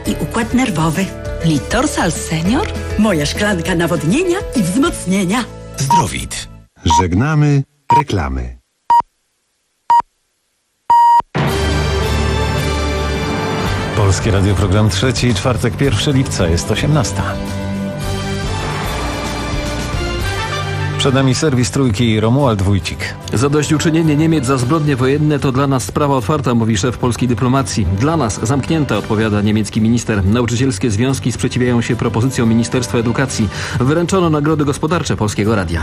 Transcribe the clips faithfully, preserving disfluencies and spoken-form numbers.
i układ nerwowy. Litorsal Senior? Moja szklanka nawodnienia i wzmocnienia. Zdrowit. Żegnamy reklamy. Polskie Radio, program trzeci, czwartek, pierwszego lipca, jest osiemnasta. Przed nami serwis Trójki, Romuald Wójcik. Zadośćuczynienie Niemiec za zbrodnie wojenne to dla nas sprawa otwarta, mówi szef polskiej dyplomacji. Dla nas zamknięta, odpowiada niemiecki minister. Nauczycielskie związki sprzeciwiają się propozycjom Ministerstwa Edukacji. Wręczono nagrody gospodarcze Polskiego Radia.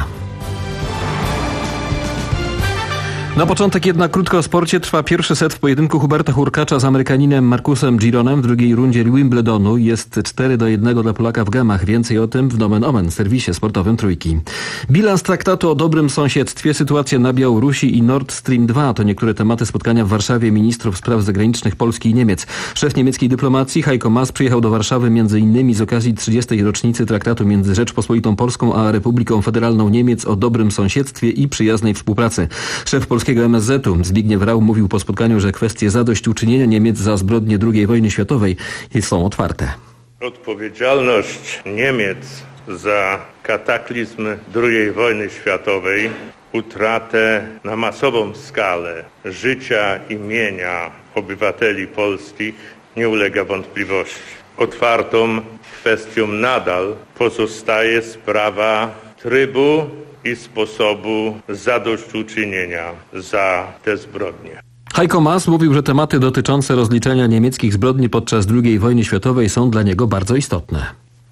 Na początek jednak krótko o sporcie. Trwa pierwszy set w pojedynku Huberta Hurkacza z Amerykaninem Marcusem Gironem w drugiej rundzie Wimbledonu. Jest cztery do jednego dla Polaka w gemach. Więcej o tym w Nomen Omen, serwisie sportowym Trójki. Bilans traktatu o dobrym sąsiedztwie, sytuacja na Białorusi i Nord Stream dwa to niektóre tematy spotkania w Warszawie ministrów spraw zagranicznych Polski i Niemiec. Szef niemieckiej dyplomacji Heiko Maas przyjechał do Warszawy między innymi z okazji trzydziestej rocznicy traktatu między Rzeczpospolitą Polską a Republiką Federalną Niemiec o dobrym sąsiedztwie i przyjaznej współpracy. Szef polskiego M S Z u Zbigniew Rau mówił po spotkaniu, że kwestie zadośćuczynienia Niemiec za zbrodnie drugiej wojny światowej są otwarte. Odpowiedzialność Niemiec za kataklizm drugiej wojny światowej, utratę na masową skalę życia i mienia obywateli polskich nie ulega wątpliwości. Otwartą kwestią nadal pozostaje sprawa trybu i sposobu zadośćuczynienia za te zbrodnie. Heiko Maas mówił, że tematy dotyczące rozliczenia niemieckich zbrodni podczas drugiej wojny światowej są dla niego bardzo istotne.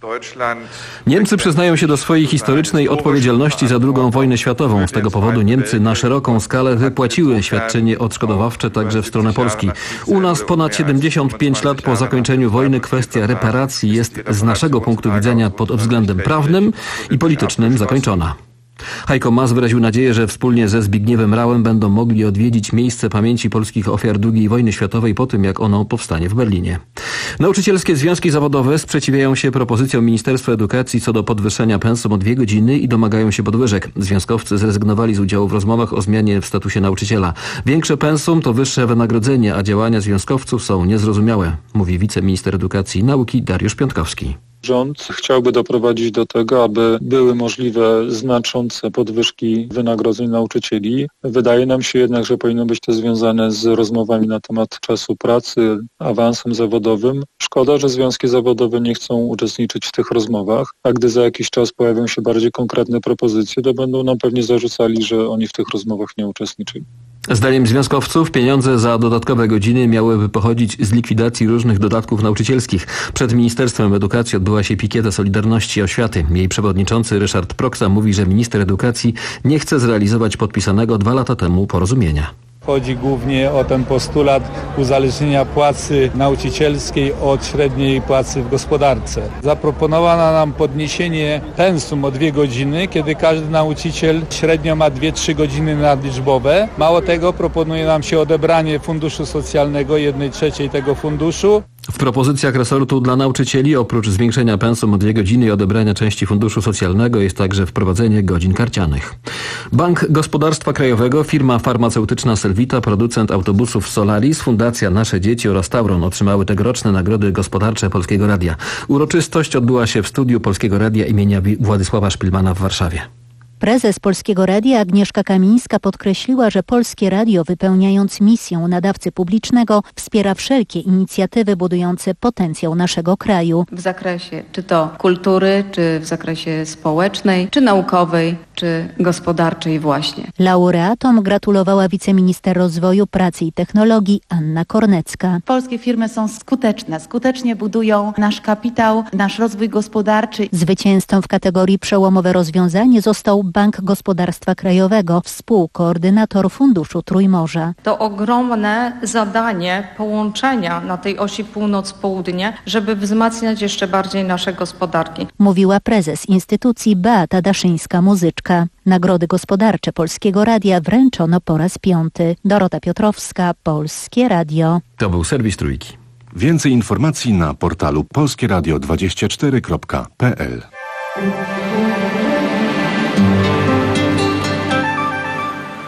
Niemcy przyznają się do swojej historycznej odpowiedzialności za drugą wojnę światową. Z tego powodu Niemcy na szeroką skalę wypłaciły świadczenie odszkodowawcze także w stronę Polski. U nas ponad siedemdziesiąt pięć lat po zakończeniu wojny kwestia reparacji jest z naszego punktu widzenia pod względem prawnym i politycznym zakończona. Heiko Maas wyraził nadzieję, że wspólnie ze Zbigniewem Rauem będą mogli odwiedzić miejsce pamięci polskich ofiar drugiej wojny światowej po tym, jak ono powstanie w Berlinie. Nauczycielskie związki zawodowe sprzeciwiają się propozycjom Ministerstwa Edukacji co do podwyższenia pensum o dwie godziny i domagają się podwyżek. Związkowcy zrezygnowali z udziału w rozmowach o zmianie w statusie nauczyciela. Większe pensum to wyższe wynagrodzenie, a działania związkowców są niezrozumiałe, mówi wiceminister edukacji i nauki Dariusz Piątkowski. Rząd chciałby doprowadzić do tego, aby były możliwe znaczące podwyżki wynagrodzeń nauczycieli. Wydaje nam się jednak, że powinno być to związane z rozmowami na temat czasu pracy, awansem zawodowym. Szkoda, że związki zawodowe nie chcą uczestniczyć w tych rozmowach, a gdy za jakiś czas pojawią się bardziej konkretne propozycje, to będą nam pewnie zarzucali, że oni w tych rozmowach nie uczestniczyli. Zdaniem związkowców pieniądze za dodatkowe godziny miałyby pochodzić z likwidacji różnych dodatków nauczycielskich. Przed Ministerstwem Edukacji odbyła się pikieta Solidarności i Oświaty. Jej przewodniczący Ryszard Proksa mówi, że minister edukacji nie chce zrealizować podpisanego dwa lata temu porozumienia. Chodzi głównie o ten postulat uzależnienia płacy nauczycielskiej od średniej płacy w gospodarce. Zaproponowano nam podniesienie pensum o dwie godziny, kiedy każdy nauczyciel średnio ma dwie trzy godziny nadliczbowe. Mało tego, proponuje nam się odebranie funduszu socjalnego, jednej trzeciej tego funduszu. W propozycjach resortu dla nauczycieli oprócz zwiększenia pensum o dwie godziny i odebrania części funduszu socjalnego jest także wprowadzenie godzin karcianych. Bank Gospodarstwa Krajowego, firma farmaceutyczna Selvita, producent autobusów Solaris, Fundacja Nasze Dzieci oraz Tauron otrzymały tegoroczne nagrody gospodarcze Polskiego Radia. Uroczystość odbyła się w studiu Polskiego Radia imienia Władysława Szpilmana w Warszawie. Prezes Polskiego Radia Agnieszka Kamińska podkreśliła, że Polskie Radio, wypełniając misję nadawcy publicznego, wspiera wszelkie inicjatywy budujące potencjał naszego kraju. W zakresie czy to kultury, czy w zakresie społecznej, czy naukowej, czy gospodarczej właśnie. Laureatom gratulowała wiceminister rozwoju, pracy i technologii Anna Kornecka. Polskie firmy są skuteczne, skutecznie budują nasz kapitał, nasz rozwój gospodarczy. Zwycięzcą w kategorii przełomowe rozwiązanie został Bank Gospodarstwa Krajowego, współkoordynator Funduszu Trójmorza. To ogromne zadanie połączenia na tej osi północ-południe, żeby wzmacniać jeszcze bardziej nasze gospodarki. Mówiła prezes instytucji Beata Daszyńska-Muzyczka. Nagrody gospodarcze Polskiego Radia wręczono po raz piąty. Dorota Piotrowska, Polskie Radio. To był serwis Trójki. Więcej informacji na portalu polskie radio dwadzieścia cztery kropka p l. Dziś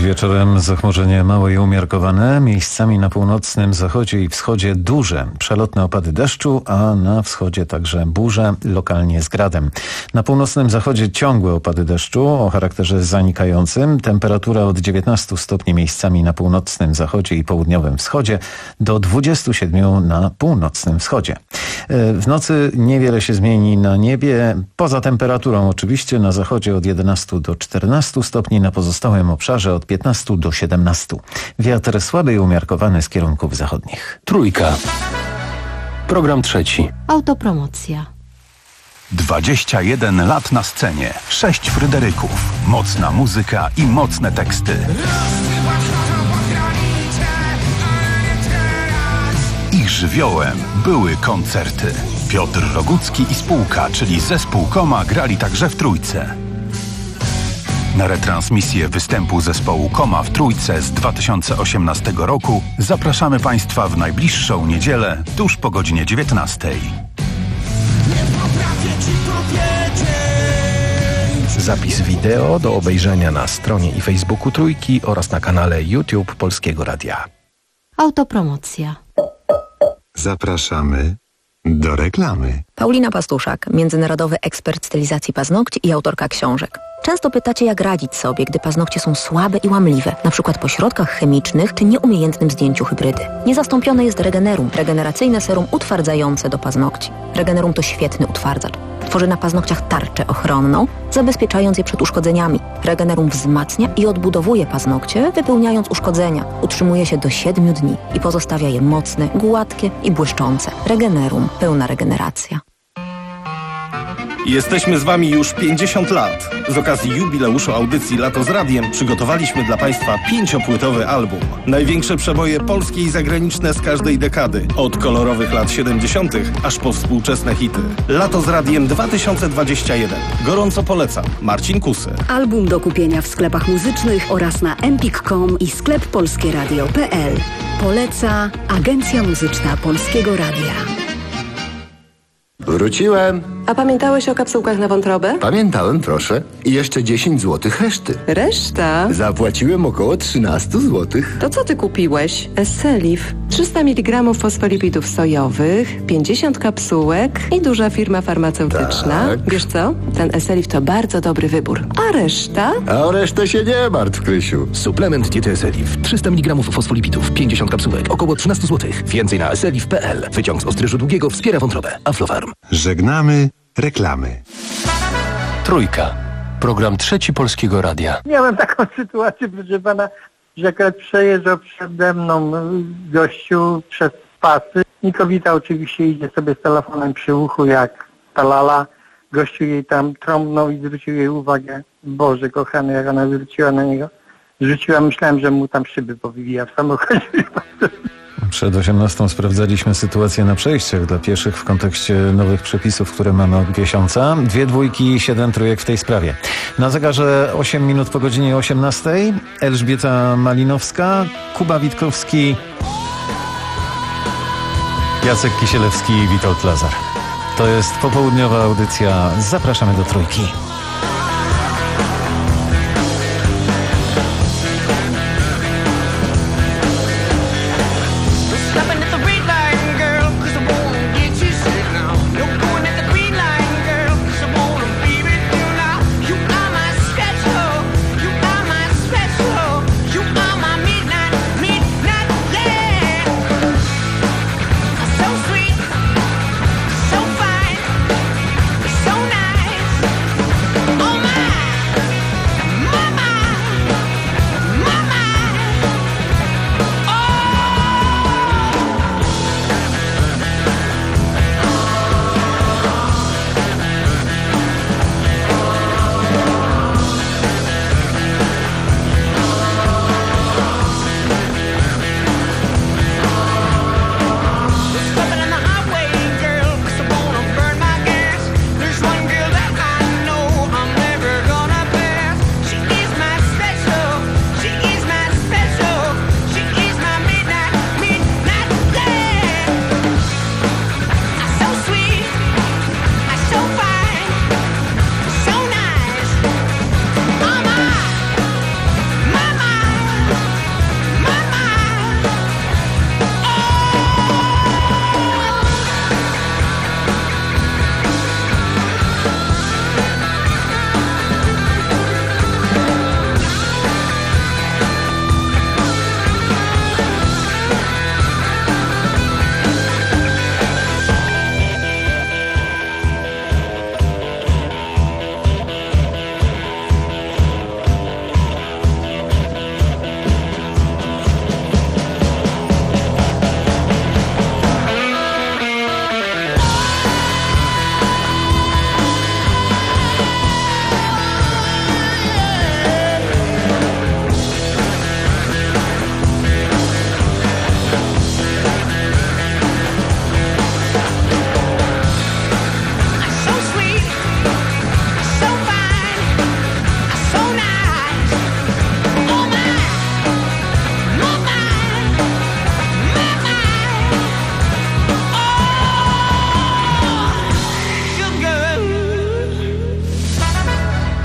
Wieczorem zachmurzenie małe i umiarkowane, miejscami na północnym zachodzie i wschodzie duże, przelotne opady deszczu, a na wschodzie także burze, lokalnie z gradem. Na północnym zachodzie ciągłe opady deszczu o charakterze zanikającym, temperatura od dziewiętnastu stopni miejscami na północnym zachodzie i południowym wschodzie do dwudziestu siedmiu na północnym wschodzie. W nocy niewiele się zmieni na niebie, poza temperaturą oczywiście na zachodzie od jedenastu do czternastu stopni, na pozostałym obszarze od piętnastu do siedemnastu. Wiatr słaby i umiarkowany z kierunków zachodnich. Trójka. Program trzeci. Autopromocja. dwadzieścia jeden lat na scenie, sześć Fryderyków, mocna muzyka i mocne teksty. Ich żywiołem były koncerty. Piotr Rogucki i spółka, czyli zespół Koma, grali także w Trójce. Na retransmisję występu zespołu Koma w Trójce z dwa tysiące osiemnastego roku zapraszamy Państwa w najbliższą niedzielę tuż po godzinie dziewiętnastej. Zapis wideo do obejrzenia na stronie i Facebooku Trójki oraz na kanale YouTube Polskiego Radia. Autopromocja. Zapraszamy do reklamy. Paulina Pastuszak, międzynarodowy ekspert stylizacji paznokci i autorka książek. Często pytacie, jak radzić sobie, gdy paznokcie są słabe i łamliwe, na przykład po środkach chemicznych czy nieumiejętnym zdjęciu hybrydy. Niezastąpione jest Regenerum, regeneracyjne serum utwardzające do paznokci. Regenerum to świetny utwardzacz. Tworzy na paznokciach tarczę ochronną, zabezpieczając je przed uszkodzeniami. Regenerum wzmacnia i odbudowuje paznokcie, wypełniając uszkodzenia. Utrzymuje się do siedmiu dni i pozostawia je mocne, gładkie i błyszczące. Regenerum. Pełna regeneracja. Jesteśmy z Wami już pięćdziesiąt lat. Z okazji jubileuszu audycji Lato z Radiem przygotowaliśmy dla Państwa pięciopłytowy album. Największe przeboje polskie i zagraniczne z każdej dekady. Od kolorowych lat siedemdziesiątych aż po współczesne hity. Lato z Radiem dwa tysiące dwadzieścia jeden. Gorąco polecam. Marcin Kusy. Album do kupienia w sklepach muzycznych oraz na empik kropka com i sklep polskieradio kropka p l. Poleca Agencja Muzyczna Polskiego Radia. Wróciłem. A pamiętałeś o kapsułkach na wątrobę? Pamiętałem, proszę. I jeszcze dziesięć złotych reszty. Reszta? Zapłaciłem około trzynaście złotych. To co ty kupiłeś? Esselif. trzysta miligramów fosfolipidów sojowych, pięćdziesiąt kapsułek i duża firma farmaceutyczna. Tak. Wiesz co? Ten Esselif to bardzo dobry wybór. A reszta? A o resztę się nie martw, Krysiu. Suplement diety Esselif. trzysta miligramów fosfolipidów, pięćdziesiąt kapsułek, około trzynaście złotych. Więcej na esselif kropka p l. Wyciąg z ostryżu długiego wspiera wątrobę. Aflofarm. Żegnamy reklamy. Trójka. Program trzeci Polskiego Radia. Miałem taką sytuację, proszę pana, że akurat przejeżdżał przede mną gościu przez pasy i kobieta oczywiście idzie sobie z telefonem przy uchu jak ta lala. Gościu jej tam trąbnął i zwrócił jej uwagę. Boże kochany, jak ona zwróciła na niego. Rzuciła, myślałem, że mu tam szyby powywija w samochodzie. Przed osiemnastą sprawdzaliśmy sytuację na przejściach dla pieszych w kontekście nowych przepisów, które mamy od miesiąca. Dwie dwójki i siedem trójek w tej sprawie. Na zegarze osiem minut po godzinie osiemnastej. Elżbieta Malinowska, Kuba Witkowski, Jacek Kisielewski i Witold Lazar. To jest popołudniowa audycja. Zapraszamy do Trójki. So fine, so nice.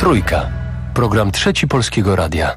Trójka. Program Trzeci Polskiego Radia.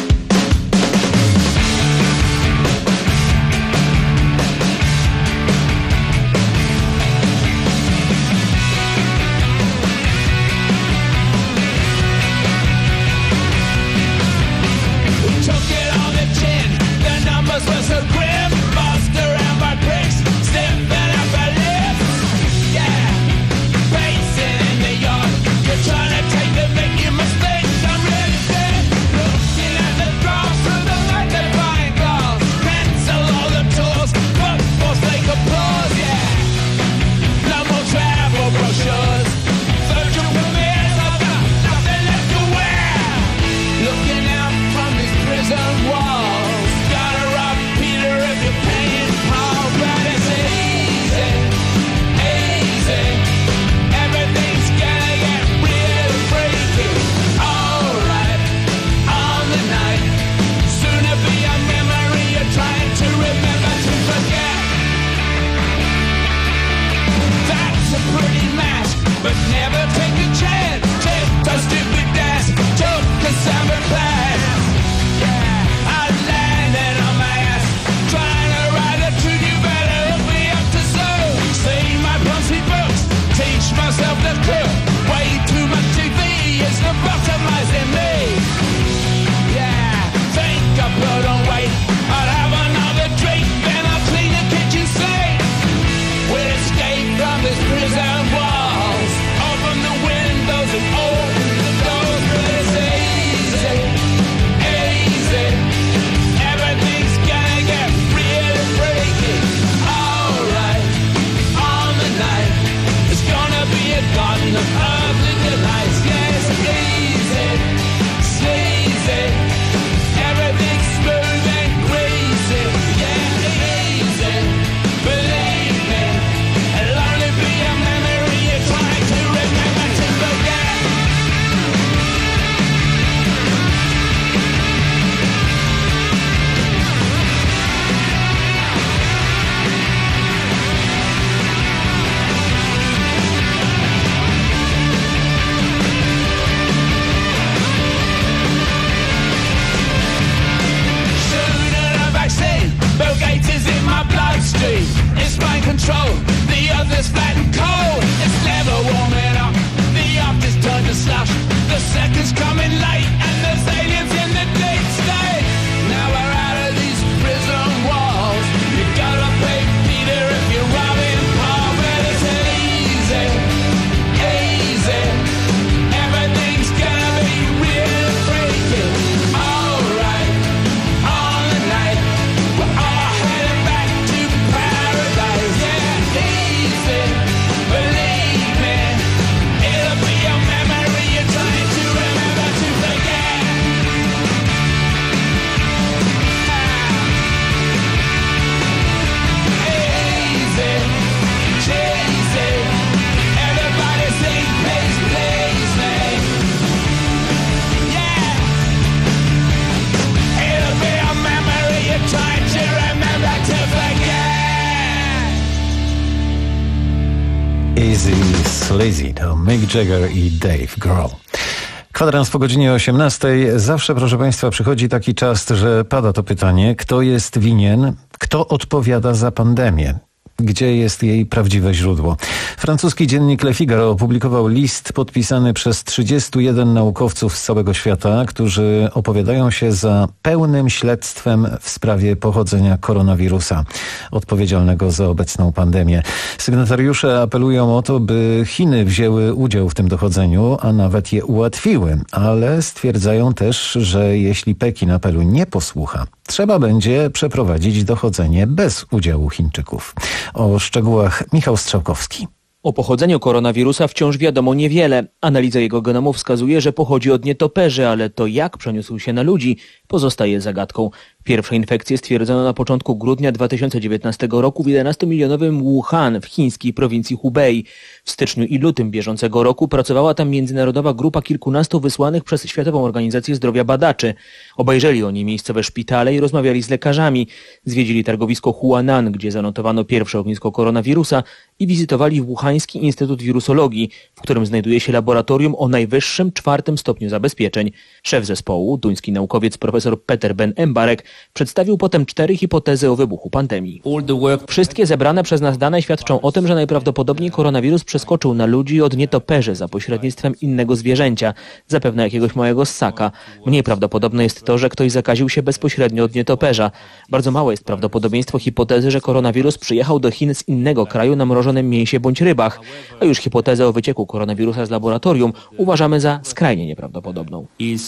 Easy Sleazy to Mick Jagger i Dave Grohl. Kwadrans po godzinie osiemnastej. Zawsze, proszę Państwa, przychodzi taki czas, że pada to pytanie, kto jest winien, kto odpowiada za pandemię. Gdzie jest jej prawdziwe źródło? Francuski dziennik Le Figaro opublikował list podpisany przez trzydziestu jeden naukowców z całego świata, którzy opowiadają się za pełnym śledztwem w sprawie pochodzenia koronawirusa, odpowiedzialnego za obecną pandemię. Sygnatariusze apelują o to, by Chiny wzięły udział w tym dochodzeniu, a nawet je ułatwiły, ale stwierdzają też, że jeśli Pekin apelu nie posłucha, trzeba będzie przeprowadzić dochodzenie bez udziału Chińczyków. O szczegółach Michał Strzałkowski. O pochodzeniu koronawirusa wciąż wiadomo niewiele. Analiza jego genomu wskazuje, że pochodzi od nietoperzy, ale to jak przeniósł się na ludzi pozostaje zagadką. Pierwsze infekcje stwierdzono na początku grudnia dwa tysiące dziewiętnastego roku w jedenastomilionowym Wuhan w chińskiej prowincji Hubei. W styczniu i lutym bieżącego roku pracowała tam międzynarodowa grupa kilkunastu wysłanych przez Światową Organizację Zdrowia badaczy. Obejrzeli oni miejscowe szpitale i rozmawiali z lekarzami. Zwiedzili targowisko Huanan, gdzie zanotowano pierwsze ognisko koronawirusa i wizytowali Wuhański Instytut Wirusologii, w którym znajduje się laboratorium o najwyższym czwartym stopniu zabezpieczeń. Szef zespołu, duński naukowiec profesor Peter Ben Embarek, przedstawił potem cztery hipotezy o wybuchu pandemii. Wszystkie zebrane przez nas dane świadczą o tym, że najprawdopodobniej koronawirus przeskoczył na ludzi od nietoperzy za pośrednictwem innego zwierzęcia, zapewne jakiegoś małego ssaka. Mniej prawdopodobne jest to, że ktoś zakaził się bezpośrednio od nietoperza. Bardzo małe jest prawdopodobieństwo hipotezy, że koronawirus przyjechał do Chin z innego kraju na mrożonym mięsie bądź rybach, a już hipotezę o wycieku koronawirusa z laboratorium uważamy za skrajnie nieprawdopodobną.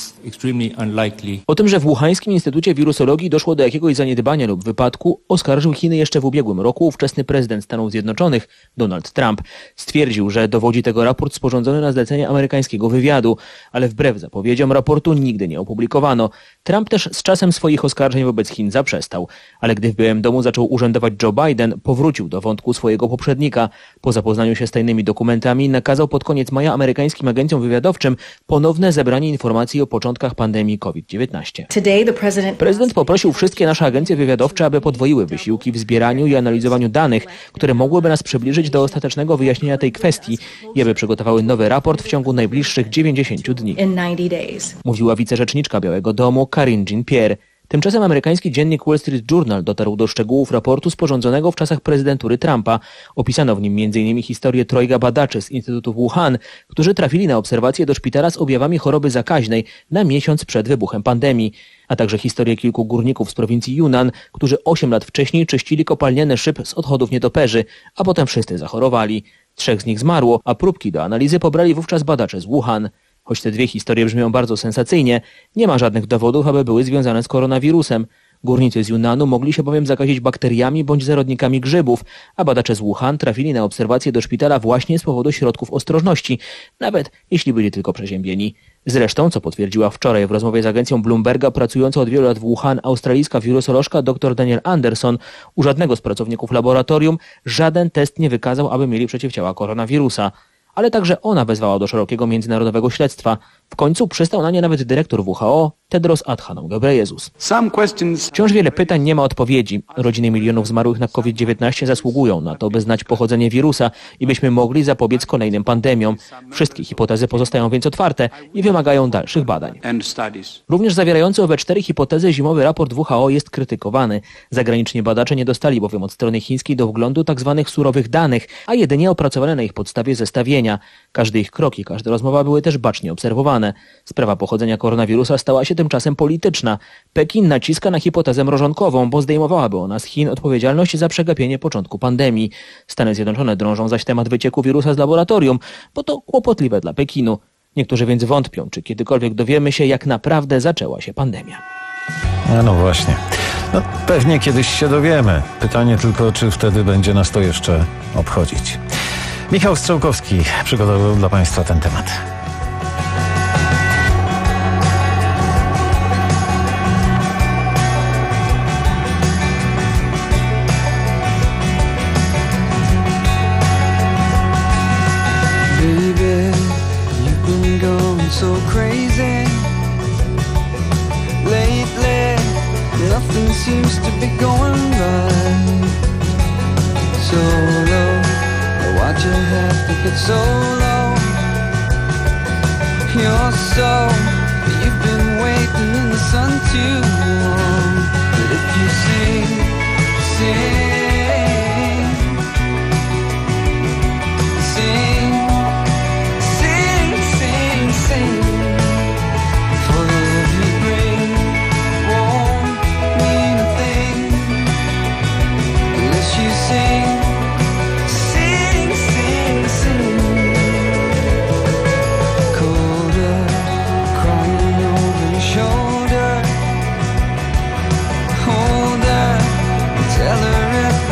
O tym, że w Wuhańskim Instytucie Wirusologii doszło do jakiegoś zaniedbania lub wypadku, oskarżył Chiny jeszcze w ubiegłym roku ówczesny prezydent Stanów Zjednoczonych Donald Trump. Stwierdził, że dowodzi tego raport sporządzony na zlecenie amerykańskiego wywiadu, ale wbrew zapowiedziom raportu nigdy nie opublikowano. Trump też z czasem swoich oskarżeń wobec Chin zaprzestał, ale gdy w Białym Domu zaczął urzędować Joe Biden, powrócił do wątku swojego poprzednika. Po zapoznaniu się z tajnymi dokumentami nakazał pod koniec maja amerykańskim agencjom wywiadowczym ponowne zebranie informacji o początkach pandemii COVID dziewiętnaście. Prezydent poprosił wszystkie nasze agencje wywiadowcze, aby podwoiły wysiłki w zbieraniu i analizowaniu danych, które mogłyby nas przybliżyć do ostatecznego wyjaśnienia tej kwestii i aby przygotowały nowy raport w ciągu najbliższych dziewięćdziesięciu dni. Mówiła wicerzeczniczka Białego Domu Karine Jean-Pierre. Tymczasem amerykański dziennik Wall Street Journal dotarł do szczegółów raportu sporządzonego w czasach prezydentury Trumpa. Opisano w nim między innymi historię trojga badaczy z Instytutu Wuhan, którzy trafili na obserwację do szpitala z objawami choroby zakaźnej na miesiąc przed wybuchem pandemii, a także historię kilku górników z prowincji Yunnan, którzy osiem lat wcześniej czyścili kopalniany szyb z odchodów nietoperzy, a potem wszyscy zachorowali. Trzech z nich zmarło, a próbki do analizy pobrali wówczas badacze z Wuhan. Choć te dwie historie brzmią bardzo sensacyjnie, nie ma żadnych dowodów, aby były związane z koronawirusem. Górnicy z Yunnanu mogli się bowiem zakazić bakteriami bądź zarodnikami grzybów, a badacze z Wuhan trafili na obserwację do szpitala właśnie z powodu środków ostrożności, nawet jeśli byli tylko przeziębieni. Zresztą, co potwierdziła wczoraj w rozmowie z agencją Bloomberga pracująca od wielu lat w Wuhan australijska wirusolożka dr Daniel Anderson, u żadnego z pracowników laboratorium żaden test nie wykazał, aby mieli przeciwciała koronawirusa. Ale także ona wezwała do szerokiego międzynarodowego śledztwa. W końcu przystał na nie nawet dyrektor W H O, Tedros Adhanom Ghebreyesus. Wciąż wiele pytań, nie ma odpowiedzi. Rodziny milionów zmarłych na COVID dziewiętnaście zasługują na to, by znać pochodzenie wirusa i byśmy mogli zapobiec kolejnym pandemiom. Wszystkie hipotezy pozostają więc otwarte i wymagają dalszych badań. Również zawierający owe cztery hipotezy zimowy raport W H O jest krytykowany. Zagraniczni badacze nie dostali bowiem od strony chińskiej do wglądu tzw. surowych danych, a jedynie opracowane na ich podstawie zestawienia. Każdy ich krok i każda rozmowa były też bacznie obserwowane. Sprawa pochodzenia koronawirusa stała się tymczasem polityczna. Pekin naciska na hipotezę mrożonkową, bo zdejmowałaby ona z Chin odpowiedzialność za przegapienie początku pandemii. Stany Zjednoczone drążą zaś temat wycieku wirusa z laboratorium, bo to kłopotliwe dla Pekinu. Niektórzy więc wątpią, czy kiedykolwiek dowiemy się, jak naprawdę zaczęła się pandemia. No, no właśnie. No, pewnie kiedyś się dowiemy. Pytanie tylko, czy wtedy będzie nas to jeszcze obchodzić. Michał Strzałkowski przygotował dla Państwa ten temat. So crazy lately, nothing seems to be going right. So low, why'd you have to get so low? You're so, you've been waiting in the sun too long. But if you sing, sing, sing. For the love you bring won't mean a thing unless you sing, sing, sing, sing. Colder, crying over your shoulder. Hold her, tell her if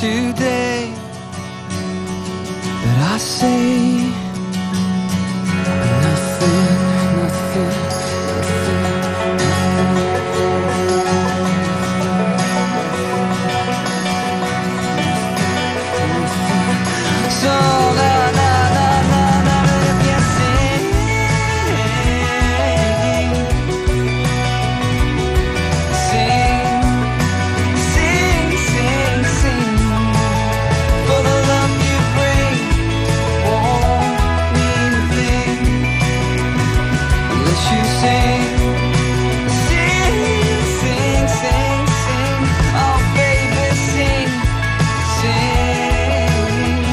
today that I say nothing, nothing, nothing, nothing. So na na na na na, if you sing, sing, sing, sing, sing, for the love you bring won't mean a thing unless you sing, sing, sing, sing, sing, oh baby, sing, sing,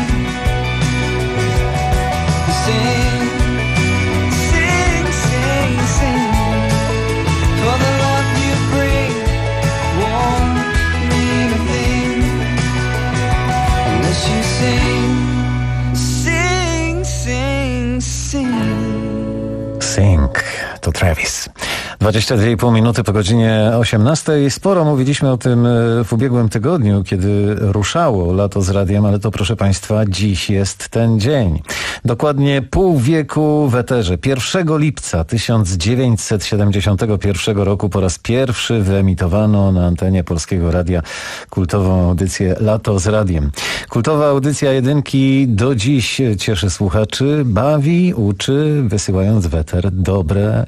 sing, sing, sing, sing, for the love you bring won't mean a thing unless you sing, sing, sing, sing. Sing to Travis. dwadzieścia dwie i pół minuty po godzinie osiemnastej. Sporo mówiliśmy o tym w ubiegłym tygodniu, kiedy ruszało lato z radiem, ale to, proszę Państwa, dziś jest ten dzień. Dokładnie pół wieku w eterze. pierwszego lipca tysiąc dziewięćset siedemdziesiątego pierwszego roku po raz pierwszy wyemitowano na antenie Polskiego Radia kultową audycję Lato z radiem. Kultowa audycja jedynki do dziś cieszy słuchaczy, bawi, uczy, wysyłając w eter dobre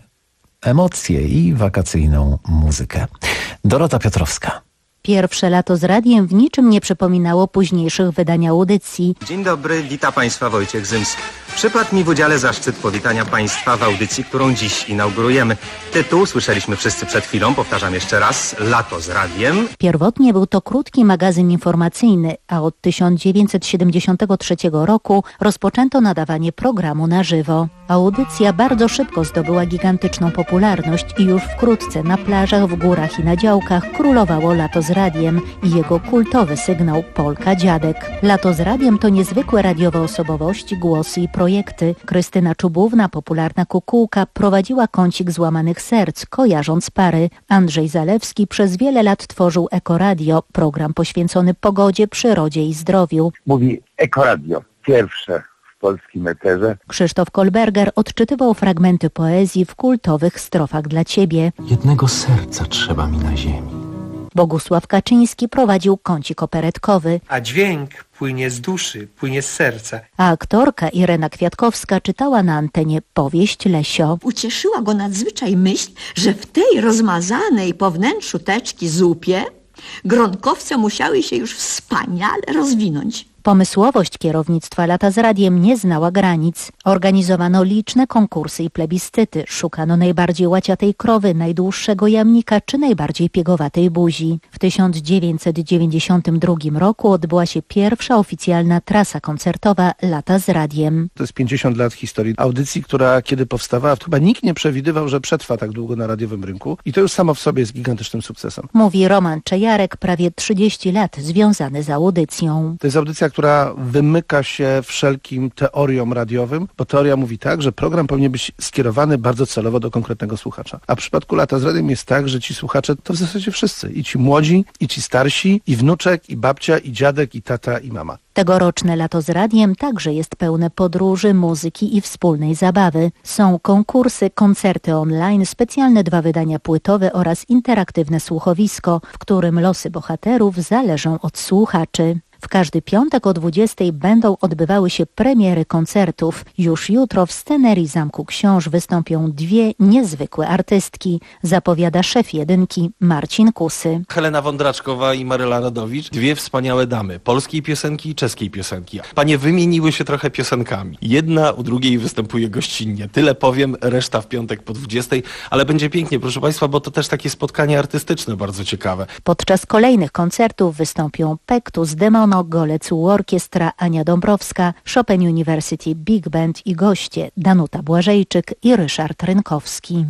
emocje i wakacyjną muzykę. Dorota Piotrowska. Pierwsze lato z radiem w niczym nie przypominało późniejszych wydań audycji. Dzień dobry, wita Państwa Wojciech Zymski. Przypadł mi w udziale zaszczyt powitania Państwa w audycji, którą dziś inaugurujemy. Tytuł słyszeliśmy wszyscy przed chwilą, powtarzam jeszcze raz, Lato z radiem. Pierwotnie był to krótki magazyn informacyjny, a od tysiąc dziewięćset siedemdziesiątego trzeciego roku rozpoczęto nadawanie programu na żywo. Audycja bardzo szybko zdobyła gigantyczną popularność i już wkrótce na plażach, w górach i na działkach królowało Lato z radiem i jego kultowy sygnał Polka Dziadek. Lato z radiem to niezwykłe radiowe osobowości, głosy i projekty. Krystyna Czubówna, popularna kukułka, prowadziła kącik złamanych serc, kojarząc pary. Andrzej Zalewski przez wiele lat tworzył Ekoradio, program poświęcony pogodzie, przyrodzie i zdrowiu. Mówi Ekoradio, pierwsze w polskim eterze. Krzysztof Kolberger odczytywał fragmenty poezji w kultowych Strofach dla Ciebie. Jednego serca trzeba mi na ziemi. Bogusław Kaczyński prowadził kącik operetkowy. A dźwięk płynie z duszy, płynie z serca. A aktorka Irena Kwiatkowska czytała na antenie powieść Lesio. Ucieszyła go nadzwyczaj myśl, że w tej rozmazanej po wnętrzu teczki zupie gronkowce musiały się już wspaniale rozwinąć. Pomysłowość kierownictwa Lata z radiem nie znała granic. Organizowano liczne konkursy i plebiscyty. Szukano najbardziej łaciatej krowy, najdłuższego jamnika czy najbardziej piegowatej buzi. W tysiąc dziewięćset dziewięćdziesiątym drugim roku odbyła się pierwsza oficjalna trasa koncertowa Lata z radiem. To jest pięćdziesiąt lat historii audycji, która kiedy powstawała, chyba nikt nie przewidywał, że przetrwa tak długo na radiowym rynku. I to już samo w sobie jest gigantycznym sukcesem. Mówi Roman Czejarek, prawie trzydzieści lat związany z audycją. To jest audycja, która wymyka się wszelkim teoriom radiowym, bo teoria mówi tak, że program powinien być skierowany bardzo celowo do konkretnego słuchacza. A w przypadku Lata z radiem jest tak, że ci słuchacze to w zasadzie wszyscy. I ci młodzi, i ci starsi, i wnuczek, i babcia, i dziadek, i tata, i mama. Tegoroczne Lato z radiem także jest pełne podróży, muzyki i wspólnej zabawy. Są konkursy, koncerty online, specjalne dwa wydania płytowe oraz interaktywne słuchowisko, w którym losy bohaterów zależą od słuchaczy. W każdy piątek o dwudziestej będą odbywały się premiery koncertów. Już jutro w Scenerii Zamku Książ wystąpią dwie niezwykłe artystki, zapowiada szef jedynki Marcin Kusy. Helena Wądraczkowa i Maryla Radowicz, dwie wspaniałe damy, polskiej piosenki i czeskiej piosenki. Panie wymieniły się trochę piosenkami. Jedna u drugiej występuje gościnnie. Tyle powiem, reszta w piątek po dwudziestej, ale będzie pięknie, proszę Państwa, bo to też takie spotkanie artystyczne bardzo ciekawe. Podczas kolejnych koncertów wystąpią Pektus Demon, Golec Orkiestra, Ania Dąbrowska, Chopin University Big Band i goście Danuta Błażejczyk i Ryszard Rynkowski.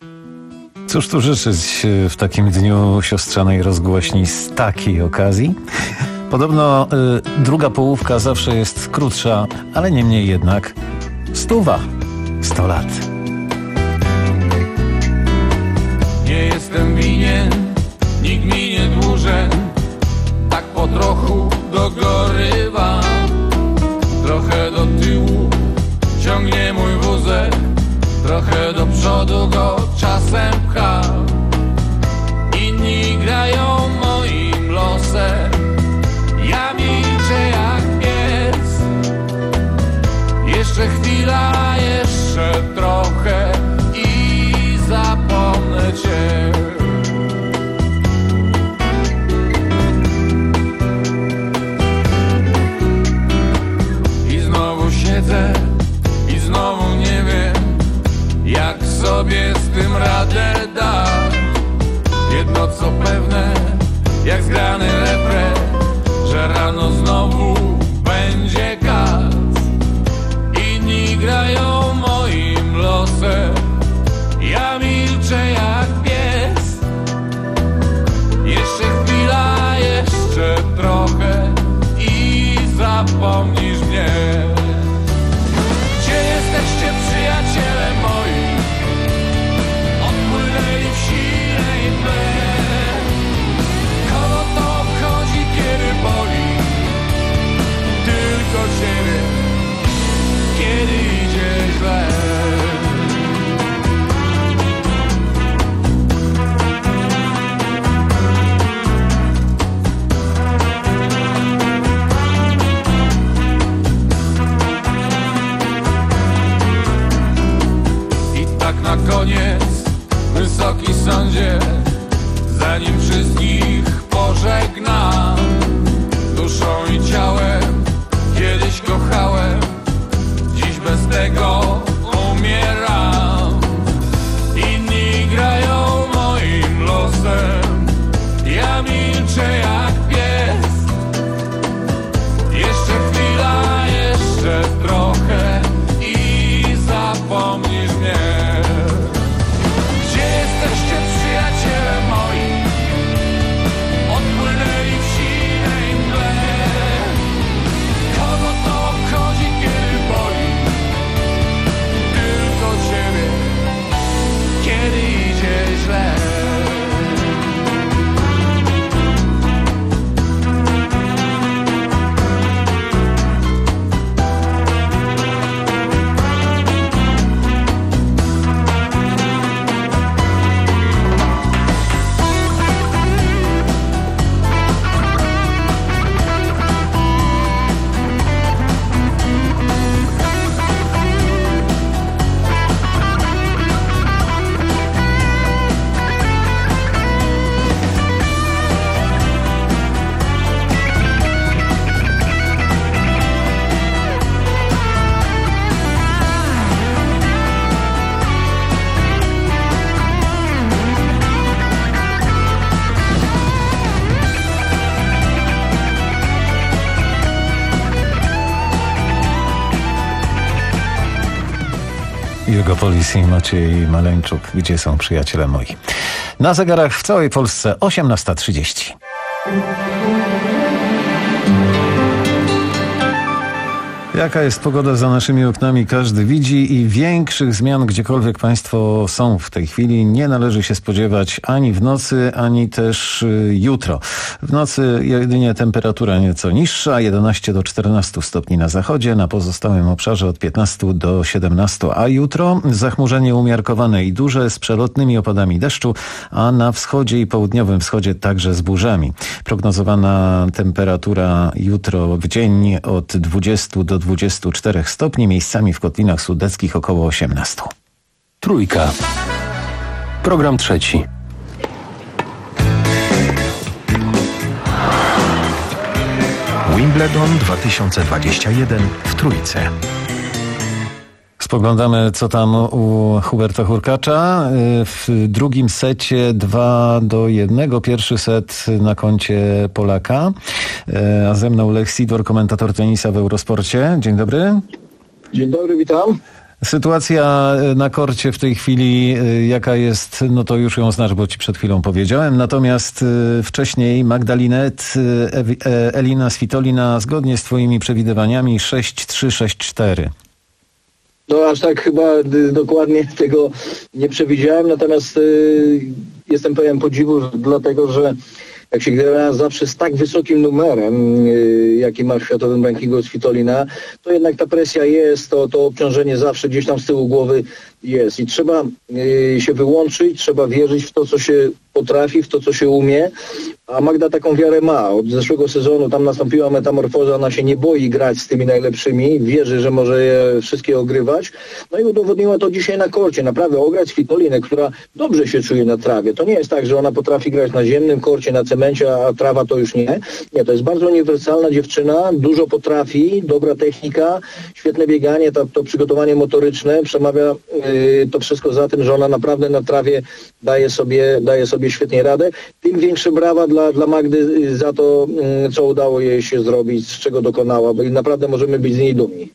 Cóż tu życzyć w takim dniu siostrzanej rozgłośni z takiej okazji? Podobno y, druga połówka zawsze jest krótsza, ale niemniej jednak stuwa, sto lat. Nie jestem winien, nikt mi nie dłuży, tak po trochu do dogorywa. Trochę do tyłu ciągnie mój wózek, trochę do przodu go czasem pcha. Inni grają moim losem, ja milczę jak pies. Jeszcze chwila, jeszcze trochę i zapomnę cię. I znowu siedzę i znowu nie wiem, jak sobie z tym radę dać. Jedno co pewne, jak zgrany refren, że rano znowu będzie gaz. Inni grają moim losem, ja milczę jak pies. Jeszcze chwila, jeszcze trochę i zapomnisz mnie. Gdzie jesteście, przyjaciele moi? Odpłynęli w silnej mgle. Kogo to obchodzi, kiedy boli? Tylko ciebie, kiedy idzie źle. I tak na koniec, wysoki sądzie, zanim wszystkich pożegnam, duszą i ciałem kiedyś kochałem, dziś bez tego umieram. Inni grają moim losem, ja milczę jak pies. Jeszcze chwila, jeszcze trochę i zapomnisz mnie. Gdzie jesteście, przyjaciele moi? Odpłynęli w silnej mgle. Kogo to obchodzi, kiedy boli? Tylko ciebie, kiedy idzie źle. Jugopolis i Maciej Maleńczuk. Gdzie są przyjaciele moi? Na zegarach w całej Polsce osiemnasta trzydzieści. Jaka jest pogoda za naszymi oknami, każdy widzi i większych zmian gdziekolwiek Państwo są w tej chwili nie należy się spodziewać ani w nocy, ani też jutro. W nocy jedynie temperatura nieco niższa, jedenaście do czternastu stopni na zachodzie, na pozostałym obszarze od piętnastu do siedemnastu, a jutro zachmurzenie umiarkowane i duże z przelotnymi opadami deszczu, a na wschodzie i południowym wschodzie także z burzami. Prognozowana temperatura jutro w dzień od dwudziestu do dwudziestu czterech stopni, miejscami w kotlinach sudeckich około osiemnastu. Trójka. Program trzeci. Wimbledon dwa tysiące dwadzieścia jeden w Trójce. Spoglądamy, co tam u Huberta Hurkacza. W drugim secie dwa do jednego. Pierwszy set na koncie Polaka. A ze mną Lech Sidor, komentator tenisa w Eurosporcie. Dzień dobry. Dzień dobry, witam. Sytuacja na korcie w tej chwili, jaka jest, no to już ją znasz, bo ci przed chwilą powiedziałem. Natomiast wcześniej Magdalinet, Elina Svitolina, zgodnie z twoimi przewidywaniami sześć trzy, sześć cztery. No aż tak chyba y, dokładnie tego nie przewidziałem, natomiast y, jestem pełen podziwu, dlatego że jak się gra zawsze z tak wysokim numerem, yy, jaki ma w światowym rankingu Svitolina, to jednak ta presja jest, to, to obciążenie zawsze gdzieś tam z tyłu głowy jest i trzeba yy, się wyłączyć, trzeba wierzyć w to, co się potrafi, w to, co się umie, a Magda taką wiarę ma. Od zeszłego sezonu tam nastąpiła metamorfoza, ona się nie boi grać z tymi najlepszymi, wierzy, że może je wszystkie ogrywać, no i udowodniła to dzisiaj na korcie. Naprawdę ograć Svitolinę, która dobrze się czuje na trawie. To nie jest tak, że ona potrafi grać na ziemnym korcie, na cemencie, a trawa to już nie. Nie, to jest bardzo uniwersalna dziewczyna, dużo potrafi, dobra technika, świetne bieganie, to, to przygotowanie motoryczne przemawia yy, to wszystko za tym, że ona naprawdę na trawie daje sobie, daje sobie świetnie radę. Tym większe brawa dla, dla Magdy za to, yy, co udało jej się zrobić, z czego dokonała, bo naprawdę możemy być z niej dumni.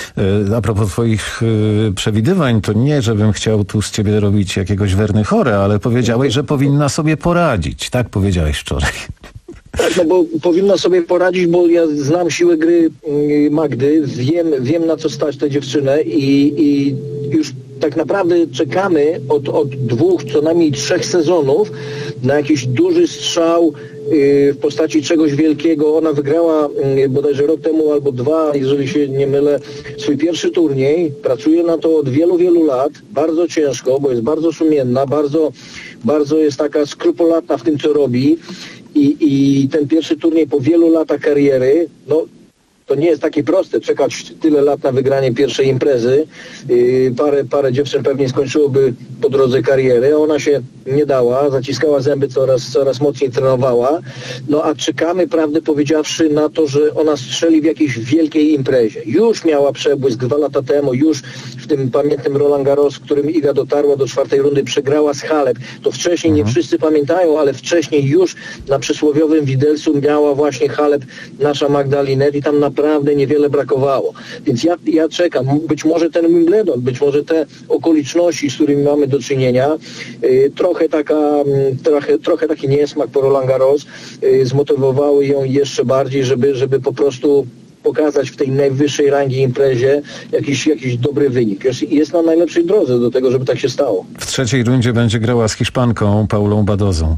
A propos twoich y, przewidywań, to nie, żebym chciał tu z ciebie robić jakiegoś Werny-Chore, ale powiedziałeś, że powinna sobie poradzić. Tak powiedziałeś wczoraj. Tak, no bo powinna sobie poradzić, bo ja znam siłę gry Magdy, wiem, wiem na co stać tę dziewczynę i, i już tak naprawdę czekamy od, od dwóch, co najmniej trzech sezonów na jakiś duży strzał w postaci czegoś wielkiego. Ona wygrała bodajże rok temu albo dwa, jeżeli się nie mylę, swój pierwszy turniej. Pracuje na to od wielu, wielu lat. Bardzo ciężko, bo jest bardzo sumienna, bardzo, bardzo jest taka skrupulatna w tym, co robi. I, i ten pierwszy turniej po wielu latach kariery, no to nie jest takie proste, czekać tyle lat na wygranie pierwszej imprezy. Yy, parę, parę dziewczyn pewnie skończyłoby po drodze kariery, a ona się nie dała, zaciskała zęby, coraz, coraz mocniej trenowała. No a czekamy, prawdę powiedziawszy, na to, że ona strzeli w jakiejś wielkiej imprezie. Już miała przebłysk dwa lata temu, już w tym pamiętnym Roland Garros, w którym Iga dotarła do czwartej rundy, przegrała z Halep. To wcześniej, nie wszyscy pamiętają, ale wcześniej już na przysłowiowym widelcu miała właśnie Halep nasza Magda Linette i tam naprawdę niewiele brakowało. Więc ja, ja czekam. Być może ten Wimbledon, być może te okoliczności, z którymi mamy do czynienia, yy, trochę taka, trochę, trochę taki niesmak po Roland Garros yy, zmotywowały ją jeszcze bardziej, żeby, żeby po prostu pokazać w tej najwyższej rangi imprezie jakiś, jakiś dobry wynik. Jest, jest na najlepszej drodze do tego, żeby tak się stało. W trzeciej rundzie będzie grała z Hiszpanką Paulą Badozą.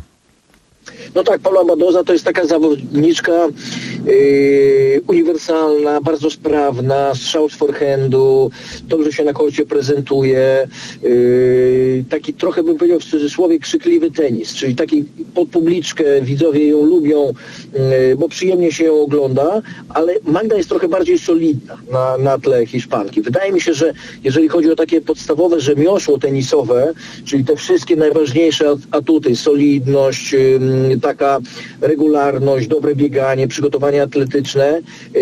No tak, Paula Badoza to jest taka zawodniczka yy, uniwersalna, bardzo sprawna, strzał z forehandu, dobrze się na korcie prezentuje, yy, taki trochę bym powiedział w cudzysłowie krzykliwy tenis, czyli taki pod publiczkę, widzowie ją lubią, yy, bo przyjemnie się ją ogląda, ale Magda jest trochę bardziej solidna na, na tle Hiszpanki. Wydaje mi się, że jeżeli chodzi o takie podstawowe rzemiosło tenisowe, czyli te wszystkie najważniejsze atuty, solidność, yy, taka regularność, dobre bieganie, przygotowanie atletyczne.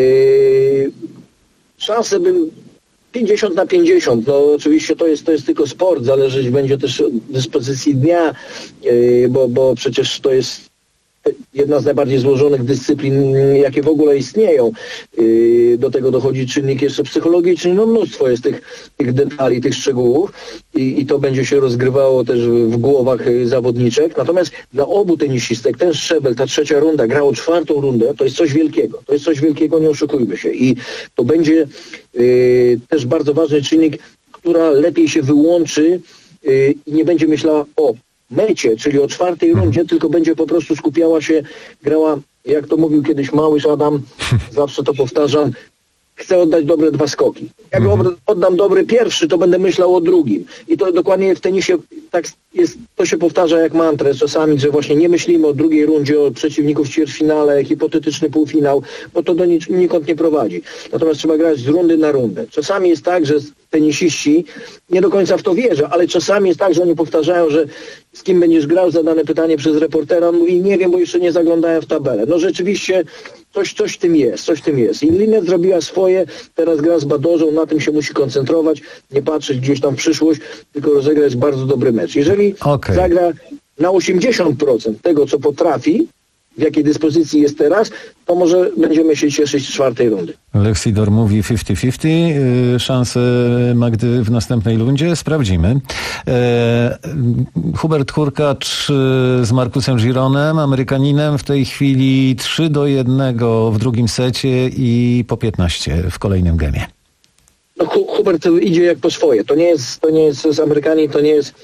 Yy, szanse bym pięćdziesiąt na pięćdziesiąt. No oczywiście to jest, to jest tylko sport, zależeć będzie też od dyspozycji dnia, yy, bo, bo przecież to jest jedna z najbardziej złożonych dyscyplin, jakie w ogóle istnieją. Yy, do tego dochodzi czynnik jeszcze psychologiczny, no mnóstwo jest tych, tych detali, tych szczegółów i, i to będzie się rozgrywało też w głowach zawodniczek. Natomiast dla obu tenisistek ten szczebel, ta trzecia runda, grało czwartą rundę, to jest coś wielkiego. To jest coś wielkiego, nie oszukujmy się. I to będzie yy, też bardzo ważny czynnik, która lepiej się wyłączy yy, i nie będzie myślała o mecie, czyli o czwartej rundzie, tylko będzie po prostu skupiała się, grała, jak to mówił kiedyś Małysz Adam, zawsze to powtarzam, chcę oddać dobre dwa skoki. Jak mm-hmm. oddam dobry pierwszy, to będę myślał o drugim. I to dokładnie w tenisie tak jest, to się powtarza jak mantrę czasami, że właśnie nie myślimy o drugiej rundzie, o przeciwników w ćwierćfinale, hipotetyczny półfinał, bo to do nikąd nie prowadzi. Natomiast trzeba grać z rundy na rundę. Czasami jest tak, że tenisiści, nie do końca w to wierzę, ale czasami jest tak, że oni powtarzają, że z kim będziesz grał, zadane pytanie przez reportera, on mówi, nie wiem, bo jeszcze nie zaglądałem w tabelę. No rzeczywiście coś, coś w tym jest, coś w tym jest. I Linette zrobiła swoje, teraz gra z Badozą, na tym się musi koncentrować, nie patrzeć gdzieś tam w przyszłość, tylko rozegrać bardzo dobry mecz. Jeżeli okay. zagra na osiemdziesiąt procent tego, co potrafi, w jakiej dyspozycji jest teraz, to może będziemy się cieszyć z czwartej rundy. Lexidor mówi pięćdziesiąt pięćdziesiąt, szanse Magdy w następnej rundzie. Sprawdzimy. E, Hubert Hurkacz z Markusem Gironem, Amerykaninem, w tej chwili trzy do jednego w drugim secie i po piętnaście w kolejnym gemie. No, Hubert idzie jak po swoje. To nie jest, to nie jest z Amerykanin, to nie jest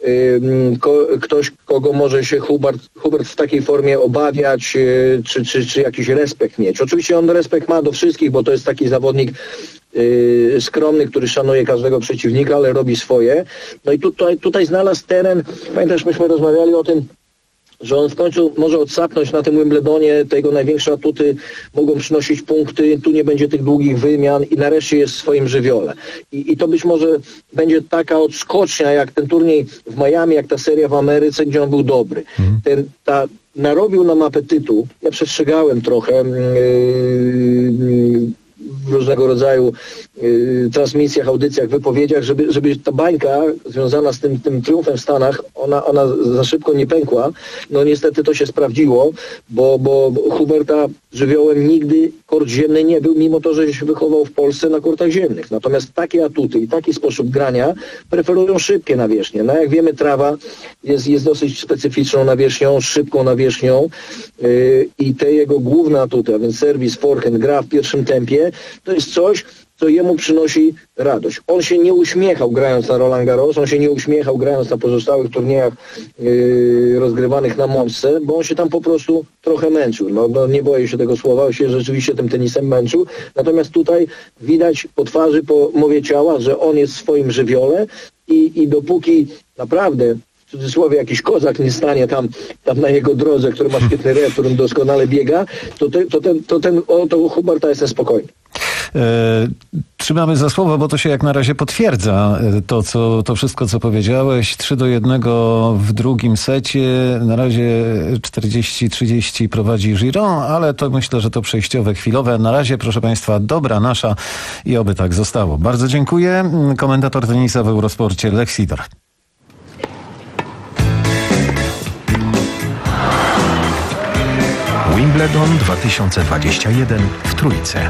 ko, ktoś, kogo może się Hubert, Hubert w takiej formie obawiać, czy, czy, czy jakiś respekt mieć. Oczywiście on respekt ma do wszystkich, bo to jest taki zawodnik Yy, skromny, który szanuje każdego przeciwnika, ale robi swoje. No i tutaj, tutaj znalazł teren, pamiętasz, myśmy rozmawiali o tym, że on w końcu może odsapnąć na tym Wimbledonie, te jego największe atuty mogą przynosić punkty, tu nie będzie tych długich wymian i nareszcie jest w swoim żywiole. I, i to być może będzie taka odskocznia, jak ten turniej w Miami, jak ta seria w Ameryce, gdzie on był dobry. Mhm. Ten, ta, narobił nam apetytu, ja przestrzegałem trochę yy, w różnego rodzaju y, transmisjach, audycjach, wypowiedziach, żeby, żeby ta bańka związana z tym, tym triumfem w Stanach, ona, ona za szybko nie pękła. No niestety to się sprawdziło, bo, bo Huberta żywiołem nigdy kort ziemny nie był, mimo to, że się wychował w Polsce na kortach ziemnych. Natomiast takie atuty i taki sposób grania preferują szybkie nawierzchnie. No jak wiemy, trawa jest, jest dosyć specyficzną nawierzchnią, szybką nawierzchnią yy, i te jego główne atuty, a więc serwis, forehand, gra w pierwszym tempie, to jest coś, co jemu przynosi radość. On się nie uśmiechał grając na Roland Garros, on się nie uśmiechał grając na pozostałych turniejach yy, rozgrywanych na Mączce, bo on się tam po prostu trochę męczył. No, no nie boję się tego słowa, on się rzeczywiście tym tenisem męczył. Natomiast tutaj widać po twarzy, po mowie ciała, że on jest w swoim żywiole i, i dopóki naprawdę w cudzysłowie jakiś kozak nie stanie tam, tam na jego drodze, który ma świetny rep, którym doskonale biega, to, te, to ten, to ten, o, to Huberta jestem spokojny. E, trzymamy za słowo, bo to się jak na razie potwierdza, to, co, to wszystko, co powiedziałeś. trzy do jednego w drugim secie. Na razie czterdzieści trzydzieści prowadzi Giron, ale to myślę, że to przejściowe, chwilowe. Na razie, proszę Państwa, dobra nasza i oby tak zostało. Bardzo dziękuję. Komentator tenisa w Eurosporcie Lech Sidor. Wimbledon dwa tysiące dwudziesty pierwszy w Trójce.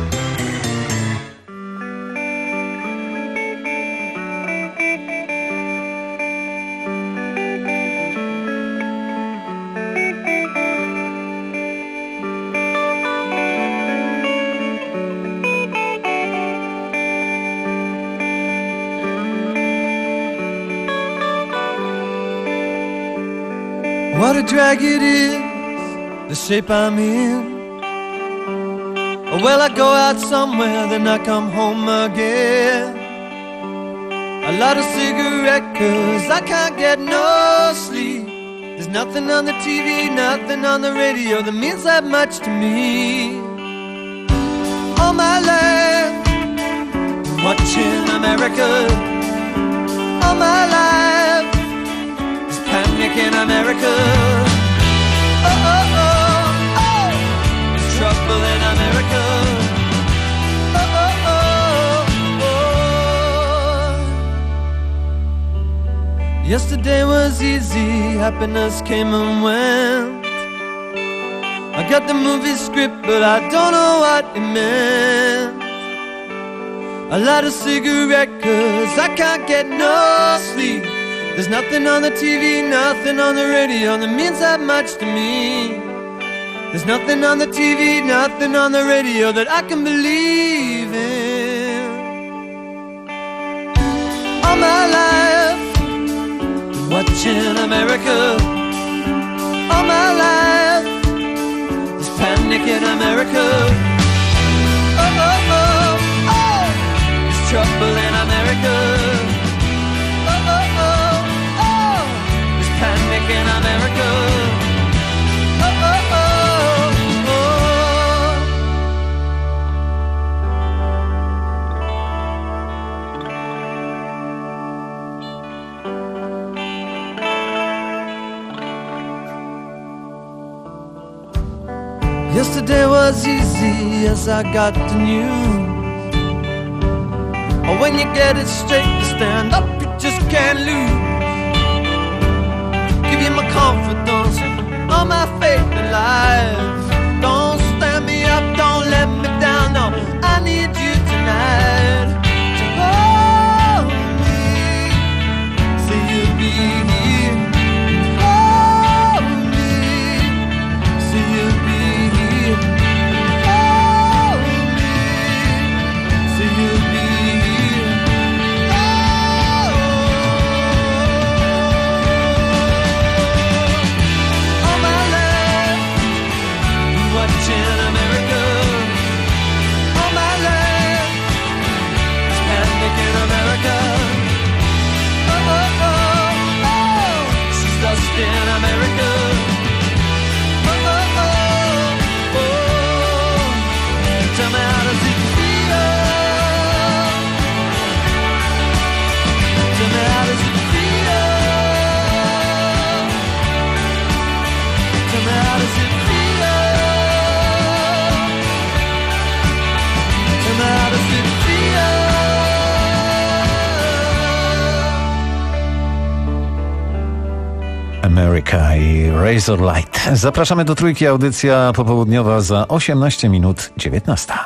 What a drag it is, the shape I'm in. Well, I go out somewhere, then I come home again. I light a cigarette cause I can't get no sleep. There's nothing on the T V, nothing on the radio that means that much to me. All my life, watching America. All my life, panic in America. Oh, oh, oh, oh. There's trouble in America. Oh, oh, oh, oh. Yesterday was easy, happiness came and went. I got the movie script, but I don't know what it meant. I light a cigarette cause I can't get no sleep. There's nothing on the T V, nothing on the radio that means that much to me. There's nothing on the T V, nothing on the radio that I can believe in. All my life, been watching America. All my life, there's panic in America. Oh, oh, oh, oh, there's trouble in America. Panic in America. Oh, oh, oh, oh. Yesterday was easy as I got the news. Oh, when you get it straight, you stand up, you just can't lose. Give you my confidence, all my faith in life. Don't stand me up, don't let me down, no, I need you tonight. To hold me, say you'll be here. Hold me, say you'll be here. Hold me, say you'll be here. Oh. dust in America. All my life, it's panic in America. Oh, oh, oh, oh, she's dust in America. Oh, oh, oh, oh, tell me how does it feel? Tell me how does it feel? Tell me how does it feel? Tell me how does it feel? America i Razor Light. Zapraszamy do Trójki, audycja popołudniowa za osiemnaście minut dziewiętnasta.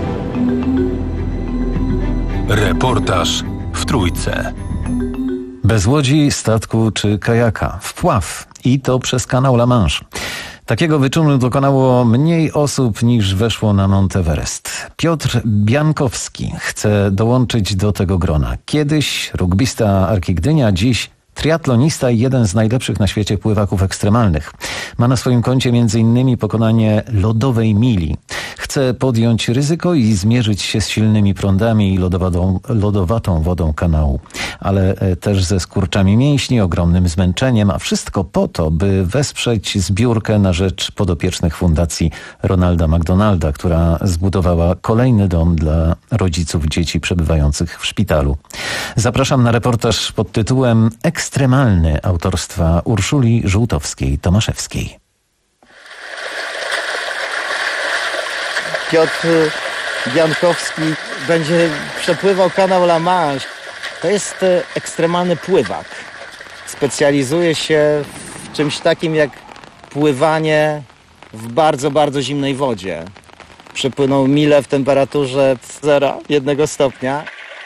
Reportaż w Trójce. Bez łodzi, statku czy kajaka. Wpław. I to przez kanał La Manche. Takiego wyczynu dokonało mniej osób niż weszło na Mount Everest. Piotr Biankowski chce dołączyć do tego grona. Kiedyś rugbista Arki Gdynia, dziś triatlonista i jeden z najlepszych na świecie pływaków ekstremalnych. Ma na swoim koncie między innymi pokonanie lodowej mili. Chce podjąć ryzyko i zmierzyć się z silnymi prądami i lodowatą, lodowatą wodą kanału. Ale też ze skurczami mięśni, ogromnym zmęczeniem, a wszystko po to, by wesprzeć zbiórkę na rzecz podopiecznych Fundacji Ronalda McDonalda, która zbudowała kolejny dom dla rodziców dzieci przebywających w szpitalu. Zapraszam na reportaż pod tytułem Ekstremalny autorstwa Urszuli Żółtowskiej-Tomaszewskiej. Piotr Biankowski będzie przepływał kanał La Manche. To jest ekstremalny pływak. Specjalizuje się w czymś takim jak pływanie w bardzo, bardzo zimnej wodzie. Przepłynął milę w temperaturze zera, jednego stopnia.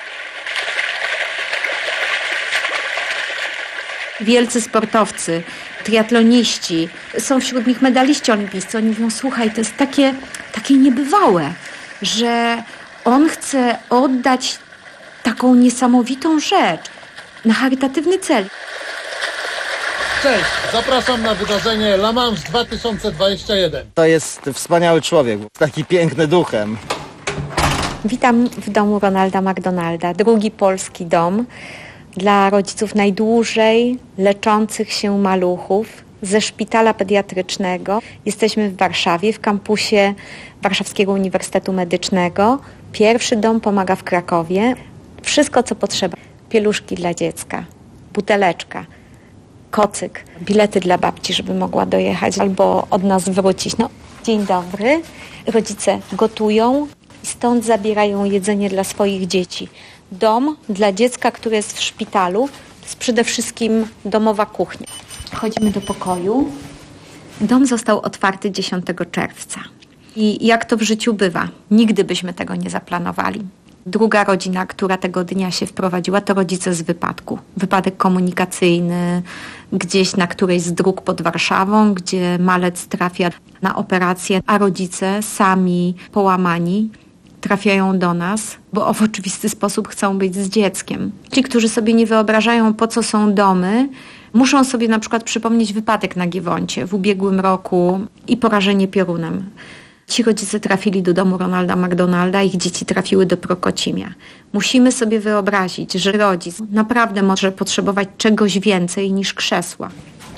Wielcy sportowcy, triatloniści, są wśród nich medaliści olimpijscy. Oni mówią, słuchaj, to jest takie, takie niebywałe, że on chce oddać taką niesamowitą rzecz na charytatywny cel. Cześć, zapraszam na wydarzenie La Manche dwa tysiące dwudziesty pierwszy. To jest wspaniały człowiek, taki piękny duchem. Witam w domu Ronalda McDonalda, drugi polski dom dla rodziców najdłużej leczących się maluchów ze szpitala pediatrycznego. Jesteśmy w Warszawie, w kampusie Warszawskiego Uniwersytetu Medycznego. Pierwszy dom pomaga w Krakowie. Wszystko, co potrzeba. Pieluszki dla dziecka, buteleczka, kocyk, bilety dla babci, żeby mogła dojechać albo od nas wrócić. No, dzień dobry. Rodzice gotują i stąd zabierają jedzenie dla swoich dzieci. Dom dla dziecka, które jest w szpitalu, to jest przede wszystkim domowa kuchnia. Wchodzimy do pokoju. Dom został otwarty dziesiątego czerwca. I jak to w życiu bywa, nigdy byśmy tego nie zaplanowali. Druga rodzina, która tego dnia się wprowadziła, to rodzice z wypadku. Wypadek komunikacyjny gdzieś na którejś z dróg pod Warszawą, gdzie malec trafia na operację, a rodzice sami połamani trafiają do nas, bo w oczywisty sposób chcą być z dzieckiem. Ci, którzy sobie nie wyobrażają, po co są domy, muszą sobie na przykład przypomnieć wypadek na Giewoncie w ubiegłym roku i porażenie piorunem. Ci rodzice trafili do domu Ronalda McDonalda, ich dzieci trafiły do Prokocimia. Musimy sobie wyobrazić, że rodzic naprawdę może potrzebować czegoś więcej niż krzesła.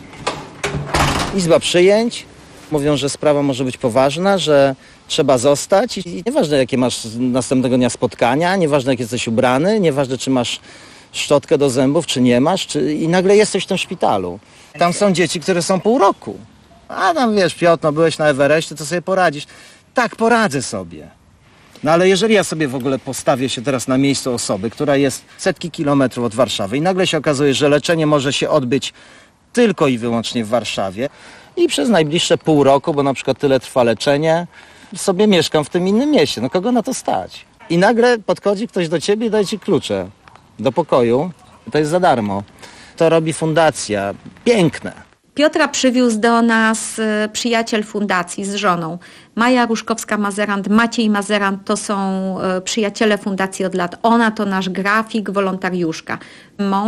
Izba przyjęć. Mówią, że sprawa może być poważna, że trzeba zostać i nieważne jakie masz następnego dnia spotkania, nieważne jak jesteś ubrany, nieważne czy masz szczotkę do zębów, czy nie masz, czy... i nagle jesteś w tym szpitalu. Tam są dzieci, które są pół roku. A tam wiesz, Piotr, no byłeś na Everestie, to sobie poradzisz. Tak, poradzę sobie. No ale jeżeli ja sobie w ogóle postawię się teraz na miejscu osoby, która jest setki kilometrów od Warszawy i nagle się okazuje, że leczenie może się odbyć tylko i wyłącznie w Warszawie i przez najbliższe pół roku, bo na przykład tyle trwa leczenie, sobie mieszkam w tym innym mieście. No kogo na to stać? I nagle podchodzi ktoś do ciebie i daje ci klucze do pokoju. To jest za darmo. To robi fundacja. Piękne. Piotra przywiózł do nas przyjaciel fundacji z żoną. Maja Różkowska-Mazerant, Maciej Mazerant to są przyjaciele fundacji od lat. Ona to nasz grafik, wolontariuszka. Mąż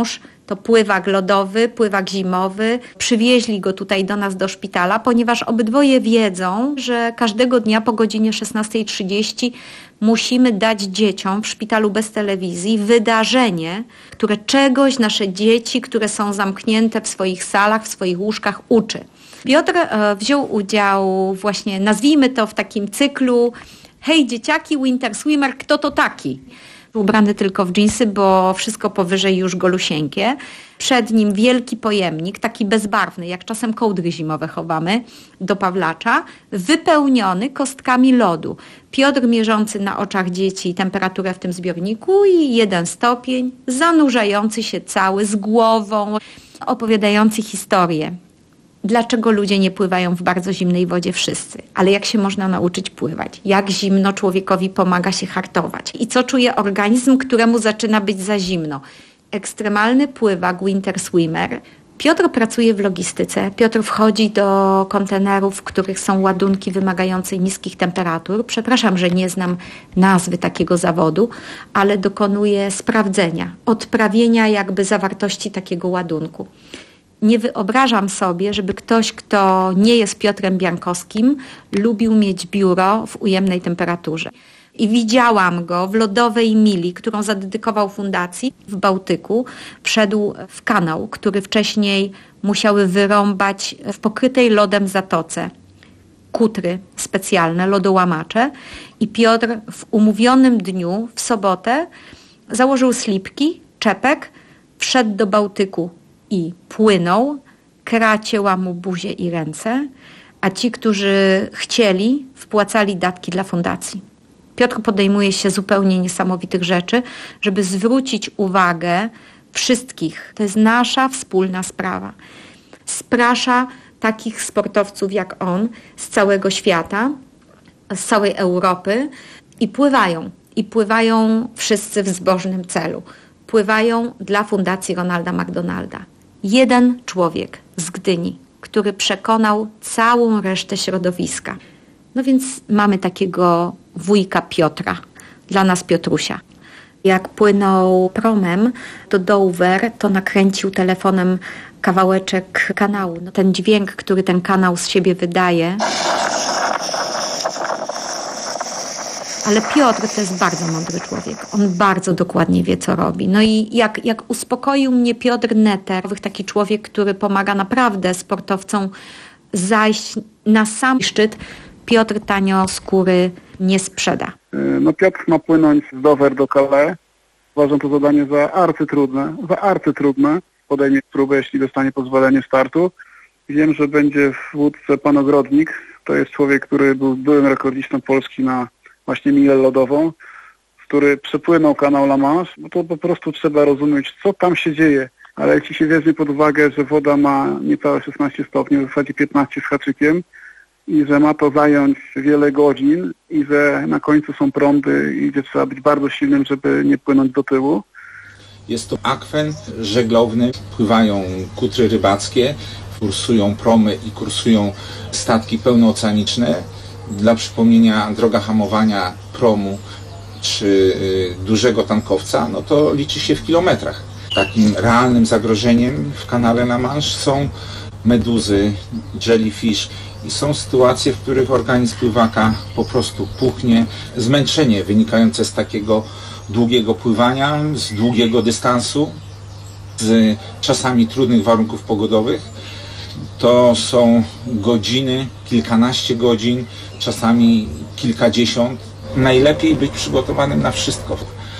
To pływak lodowy, pływak zimowy. Przywieźli go tutaj do nas do szpitala, ponieważ obydwoje wiedzą, że każdego dnia po godzinie szesnastej trzydzieści musimy dać dzieciom w szpitalu bez telewizji wydarzenie, które czegoś nasze dzieci, które są zamknięte w swoich salach, w swoich łóżkach, uczy. Piotr e, wziął udział właśnie, nazwijmy to w takim cyklu hej dzieciaki, winter swimmer, kto to taki? Ubrany tylko w dżinsy, bo wszystko powyżej już golusieńkie. Przed nim wielki pojemnik, taki bezbarwny, jak czasem kołdry zimowe chowamy do Pawlacza, wypełniony kostkami lodu. Piotr mierzący na oczach dzieci temperaturę w tym zbiorniku i jeden stopień, zanurzający się cały z głową, opowiadający historię. Dlaczego ludzie nie pływają w bardzo zimnej wodzie wszyscy? Ale jak się można nauczyć pływać? Jak zimno człowiekowi pomaga się hartować? I co czuje organizm, któremu zaczyna być za zimno? Ekstremalny pływak, winter swimmer. Piotr pracuje w logistyce. Piotr wchodzi do kontenerów, w których są ładunki wymagające niskich temperatur. Przepraszam, że nie znam nazwy takiego zawodu, ale dokonuje sprawdzenia, odprawienia jakby zawartości takiego ładunku. Nie wyobrażam sobie, żeby ktoś, kto nie jest Piotrem Biankowskim, lubił mieć biuro w ujemnej temperaturze. I widziałam go w lodowej mili, którą zadedykował fundacji w Bałtyku. Wszedł w kanał, który wcześniej musiały wyrąbać w pokrytej lodem zatoce. Kutry specjalne, lodołamacze. I Piotr w umówionym dniu, w sobotę, założył slipki, czepek, wszedł do Bałtyku i płynął, kra cięła mu buzię i ręce, a ci, którzy chcieli, wpłacali datki dla fundacji. Piotr podejmuje się zupełnie niesamowitych rzeczy, żeby zwrócić uwagę wszystkich. To jest nasza wspólna sprawa. Sprasza takich sportowców jak on z całego świata, z całej Europy i pływają. I pływają wszyscy w zbożnym celu. Pływają dla Fundacji Ronalda McDonalda. Jeden człowiek z Gdyni, który przekonał całą resztę środowiska. No więc mamy takiego wujka Piotra, dla nas Piotrusia. Jak płynął promem do Dover, to nakręcił telefonem kawałeczek kanału. No ten dźwięk, który ten kanał z siebie wydaje. Ale Piotr to jest bardzo mądry człowiek. On bardzo dokładnie wie, co robi. No i jak, jak uspokoił mnie Piotr Neter, taki człowiek, który pomaga naprawdę sportowcom zajść na sam szczyt, Piotr tanio skóry nie sprzeda. No Piotr ma płynąć z Dover do Calais. Uważam to zadanie za arcytrudne. Za arcytrudne. Podejmie próbę, jeśli dostanie pozwolenie startu. Wiem, że będzie w łódce pan Ogrodnik. To jest człowiek, który był byłym rekordzistą Polski na właśnie milę lodową, który przepłynął kanał La Manche, bo to po prostu trzeba rozumieć, co tam się dzieje. Ale jeśli się weźmie pod uwagę, że woda ma niecałe szesnaście stopni, w zasadzie piętnaście z haczykiem i że ma to zająć wiele godzin i że na końcu są prądy i że trzeba być bardzo silnym, żeby nie płynąć do tyłu. Jest to akwen żeglowny, pływają kutry rybackie, kursują promy i kursują statki pełnooceaniczne. Dla przypomnienia, droga hamowania promu czy y, dużego tankowca, no to liczy się w kilometrach. Takim realnym zagrożeniem w kanale La Manche są meduzy, jellyfish i są sytuacje, w których organizm pływaka po prostu puchnie. Zmęczenie wynikające z takiego długiego pływania, z długiego dystansu, z czasami trudnych warunków pogodowych. To są godziny, kilkanaście godzin, czasami kilkadziesiąt. Najlepiej być przygotowanym na wszystko.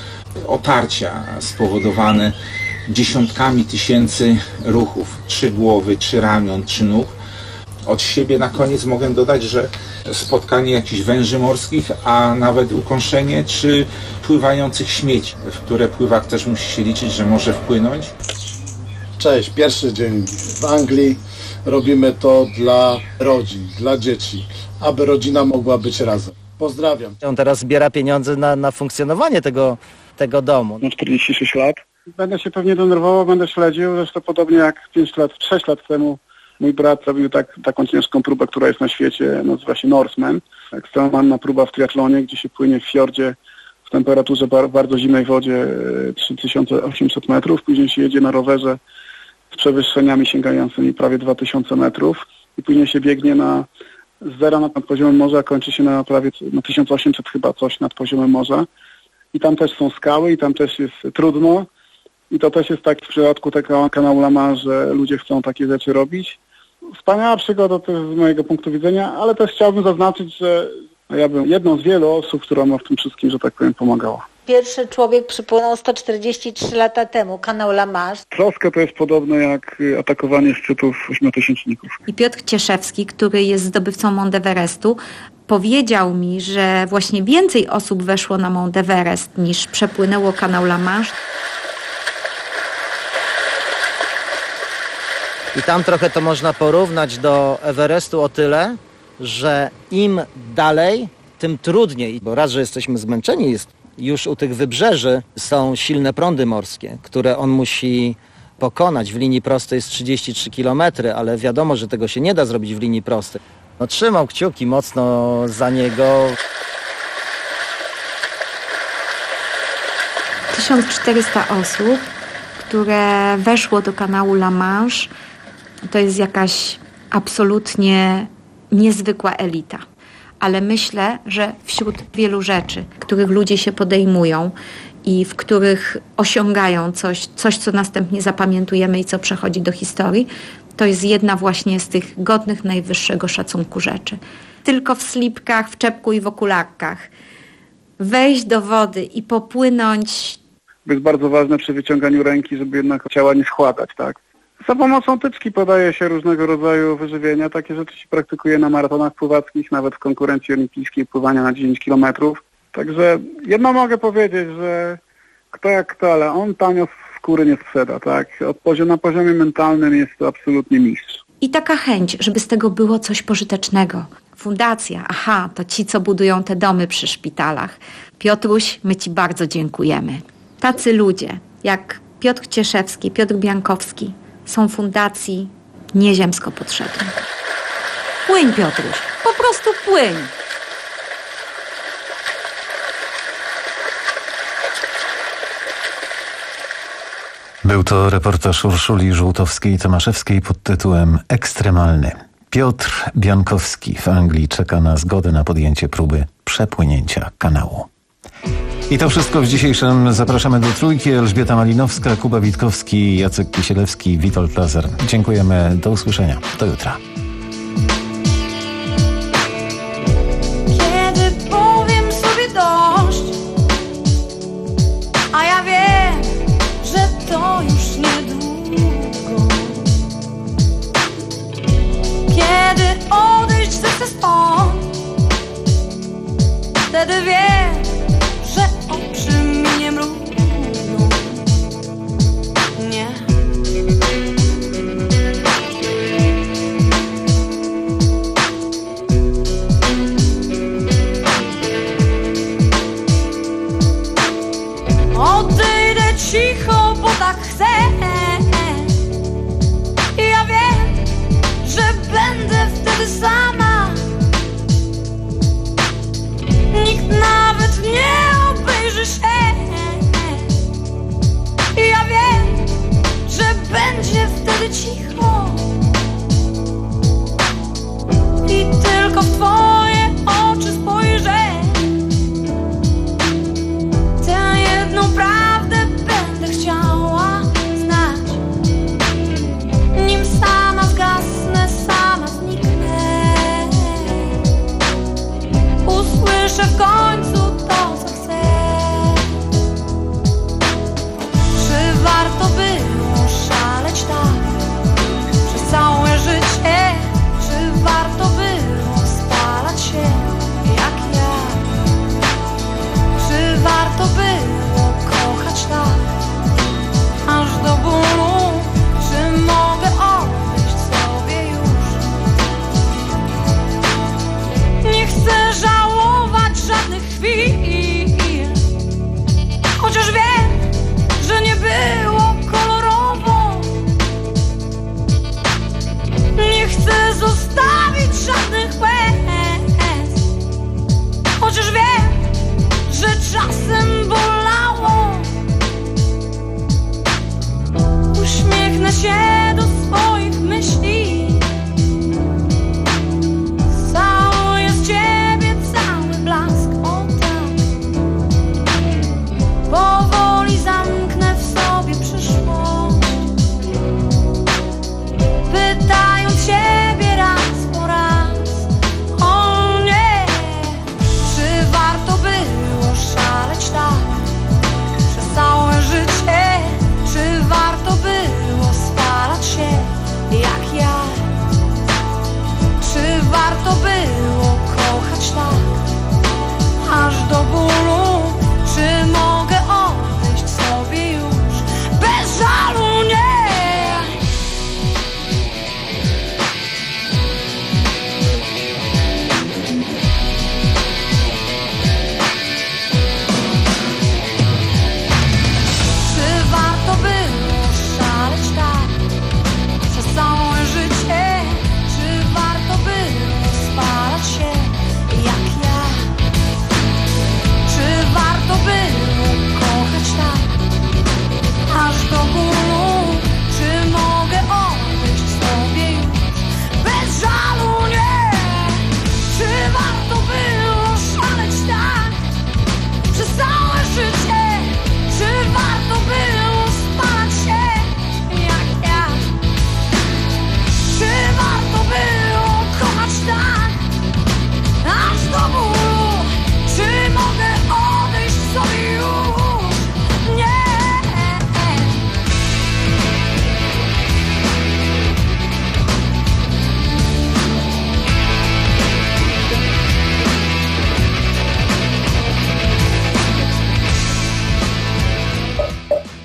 Otarcia spowodowane dziesiątkami tysięcy ruchów, czy głowy, czy ramion, czy nóg. Od siebie na koniec mogę dodać, że spotkanie jakichś węży morskich, a nawet ukąszenie, czy pływających śmieci, w które pływak też musi się liczyć, że może wpłynąć. Cześć, pierwszy dzień w Anglii. Robimy to dla rodzin, dla dzieci, aby rodzina mogła być razem. Pozdrawiam. On teraz zbiera pieniądze na, na funkcjonowanie tego, tego domu. Mam czterdzieści sześć lat. Będę się pewnie denerwował, będę śledził, zresztą podobnie jak pięć lat, sześć lat temu mój brat robił tak, taką ciężką próbę, która jest na świecie, nazywa się Norseman. Ekstremalna próba w triatlonie, gdzie się płynie w fiordzie w temperaturze bar- bardzo zimnej wodzie trzy tysiące osiemset metrów, później się jedzie na rowerze z przewyższeniami sięgającymi prawie dwa tysiące metrów i później się biegnie na z zera nad poziomem morza, a kończy się na prawie na tysiąc osiemset chyba coś nad poziomem morza. I tam też są skały i tam też jest trudno. I to też jest tak w przypadku tego kanału La Manche, że ludzie chcą takie rzeczy robić. Wspaniała przygoda też z mojego punktu widzenia, ale też chciałbym zaznaczyć, że ja bym jedną z wielu osób, która ma w tym wszystkim, że tak powiem, pomagała. Pierwszy człowiek przypłynął sto czterdzieści trzy lata temu, kanał La Manche. Troszkę to jest podobne jak atakowanie szczytów ośmiotysięczników. I Piotr Cieszewski, który jest zdobywcą Mount Everestu, powiedział mi, że właśnie więcej osób weszło na Mount Everest niż przepłynęło kanał La Manche. I tam trochę to można porównać do Everestu o tyle, że im dalej, tym trudniej, bo raz, że jesteśmy zmęczeni, jest już u tych wybrzeży są silne prądy morskie, które on musi pokonać. W linii prostej jest trzydzieści trzy kilometry, ale wiadomo, że tego się nie da zrobić w linii prostej. No, trzymał kciuki mocno za niego. tysiąc czterysta osób, które weszło do kanału La Manche, to jest jakaś absolutnie niezwykła elita. Ale myślę, że wśród wielu rzeczy, których ludzie się podejmują i w których osiągają coś, coś, co następnie zapamiętujemy i co przechodzi do historii, to jest jedna właśnie z tych godnych najwyższego szacunku rzeczy. Tylko w slipkach, w czepku i w okularkach wejść do wody i popłynąć. Jest bardzo ważne przy wyciąganiu ręki, żeby jednak ciała nie schładać, tak? Za pomocą tyczki podaje się różnego rodzaju wyżywienia. Takie rzeczy się praktykuje na maratonach pływackich, nawet w konkurencji olimpijskiej pływania na dziesięć kilometrów. Także jedno mogę powiedzieć, że kto jak kto, ale on tanio skóry nie sprzeda, tak? Od poziom, na poziomie mentalnym jest to absolutnie mistrz. I taka chęć, żeby z tego było coś pożytecznego. Fundacja, aha, to ci, co budują te domy przy szpitalach. Piotruś, my ci bardzo dziękujemy. Tacy ludzie, jak Piotr Cieszewski, Piotr Biankowski, są fundacji nieziemsko potrzebne. Płyń, Piotruś, po prostu płyń. Był to reportaż Urszuli Żółtowskiej-Tomaszewskiej pod tytułem Ekstremalny. Piotr Biankowski w Anglii czeka na zgodę na podjęcie próby przepłynięcia kanału. I to wszystko w dzisiejszym Zapraszamy do Trójki. Elżbieta Malinowska, Kuba Witkowski, Jacek Kisielewski, Witold Lazer. Dziękujemy. Do usłyszenia. Do jutra. Kiedy powiem sobie dość, a ja wiem, że to już niedługo. Kiedy odejść chcę stąd, wtedy wiem, że oczy mi nie mrugną. Nie. Odejdę cicho, bo tak chcę. I ja wiem, że będę wtedy sama. Nikt nawet nie obejrzy się. I ja wiem, że będzie wtedy cicho. I tylko w twoje oczy spojrzę. Tę jedną prawdę będę chciała znać. Nim sama zgasnę, sama zniknę. Usłyszę w końcu to, co chcę. Czy warto było szaleć tak przez całe życie? Czy warto było spalać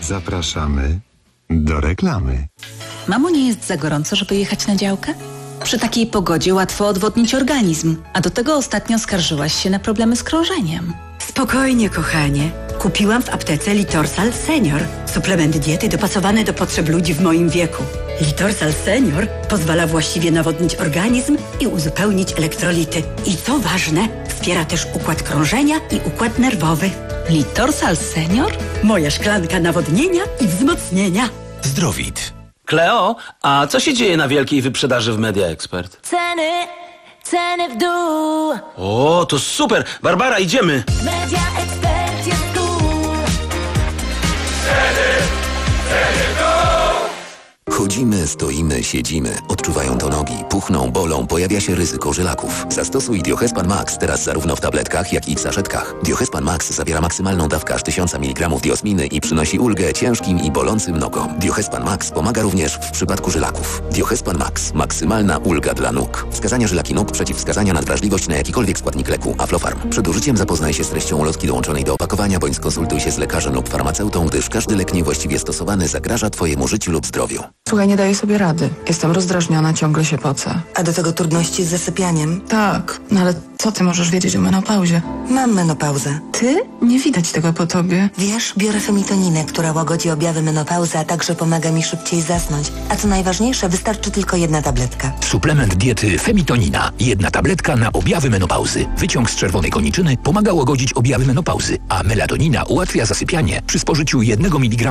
Zapraszamy do reklamy. Mamo, nie jest za gorąco, żeby jechać na działkę? Przy takiej pogodzie łatwo odwodnić organizm, a do tego ostatnio skarżyłaś się na problemy z krążeniem. Spokojnie, kochanie. Kupiłam w aptece Litorsal Senior. Suplement diety dopasowany do potrzeb ludzi w moim wieku. Litorsal Senior pozwala właściwie nawodnić organizm i uzupełnić elektrolity. I co ważne, wspiera też układ krążenia i układ nerwowy. Litorsal Senior? Moja szklanka nawodnienia i wzmocnienia. Zdrowit. Kleo, a co się dzieje na wielkiej wyprzedaży w Media Expert? Ceny, ceny w dół. O, to super! Barbara, idziemy! Media Expert jest tu. Ceny, ceny w dół. Chodzimy, stoimy, siedzimy. Odczuwają to nogi, puchną, bolą, pojawia się ryzyko żylaków. Zastosuj Diohespan Max teraz zarówno w tabletkach, jak i w saszetkach. Diohespan Max zawiera maksymalną dawkę aż tysiąc miligramów diosminy i przynosi ulgę ciężkim i bolącym nogom. Diohespan Max pomaga również w przypadku żylaków. Diohespan Max. Maksymalna ulga dla nóg. Wskazania żylaki nóg, przeciwwskazania na wrażliwość na jakikolwiek składnik leku. Aflofarm. Przed użyciem zapoznaj się z treścią ulotki dołączonej do opakowania, bądź skonsultuj się z lekarzem lub farmaceutą, gdyż każdy lek niewłaściwie stosowany zagraża Twojemu życiu lub zdrowiu. Słuchaj, nie daję sobie rady. Jestem rozdrażniona, ciągle się pocę. A do tego trudności z zasypianiem? Tak, no ale co ty możesz wiedzieć o menopauzie? Mam menopauzę. Ty? Nie widać tego po tobie. Wiesz, biorę femitoninę, która łagodzi objawy menopauzy, a także pomaga mi szybciej zasnąć. A co najważniejsze, wystarczy tylko jedna tabletka. Suplement diety Femitonina. Jedna tabletka na objawy menopauzy. Wyciąg z czerwonej koniczyny pomaga łagodzić objawy menopauzy, a melatonina ułatwia zasypianie przy spożyciu jednego miligrama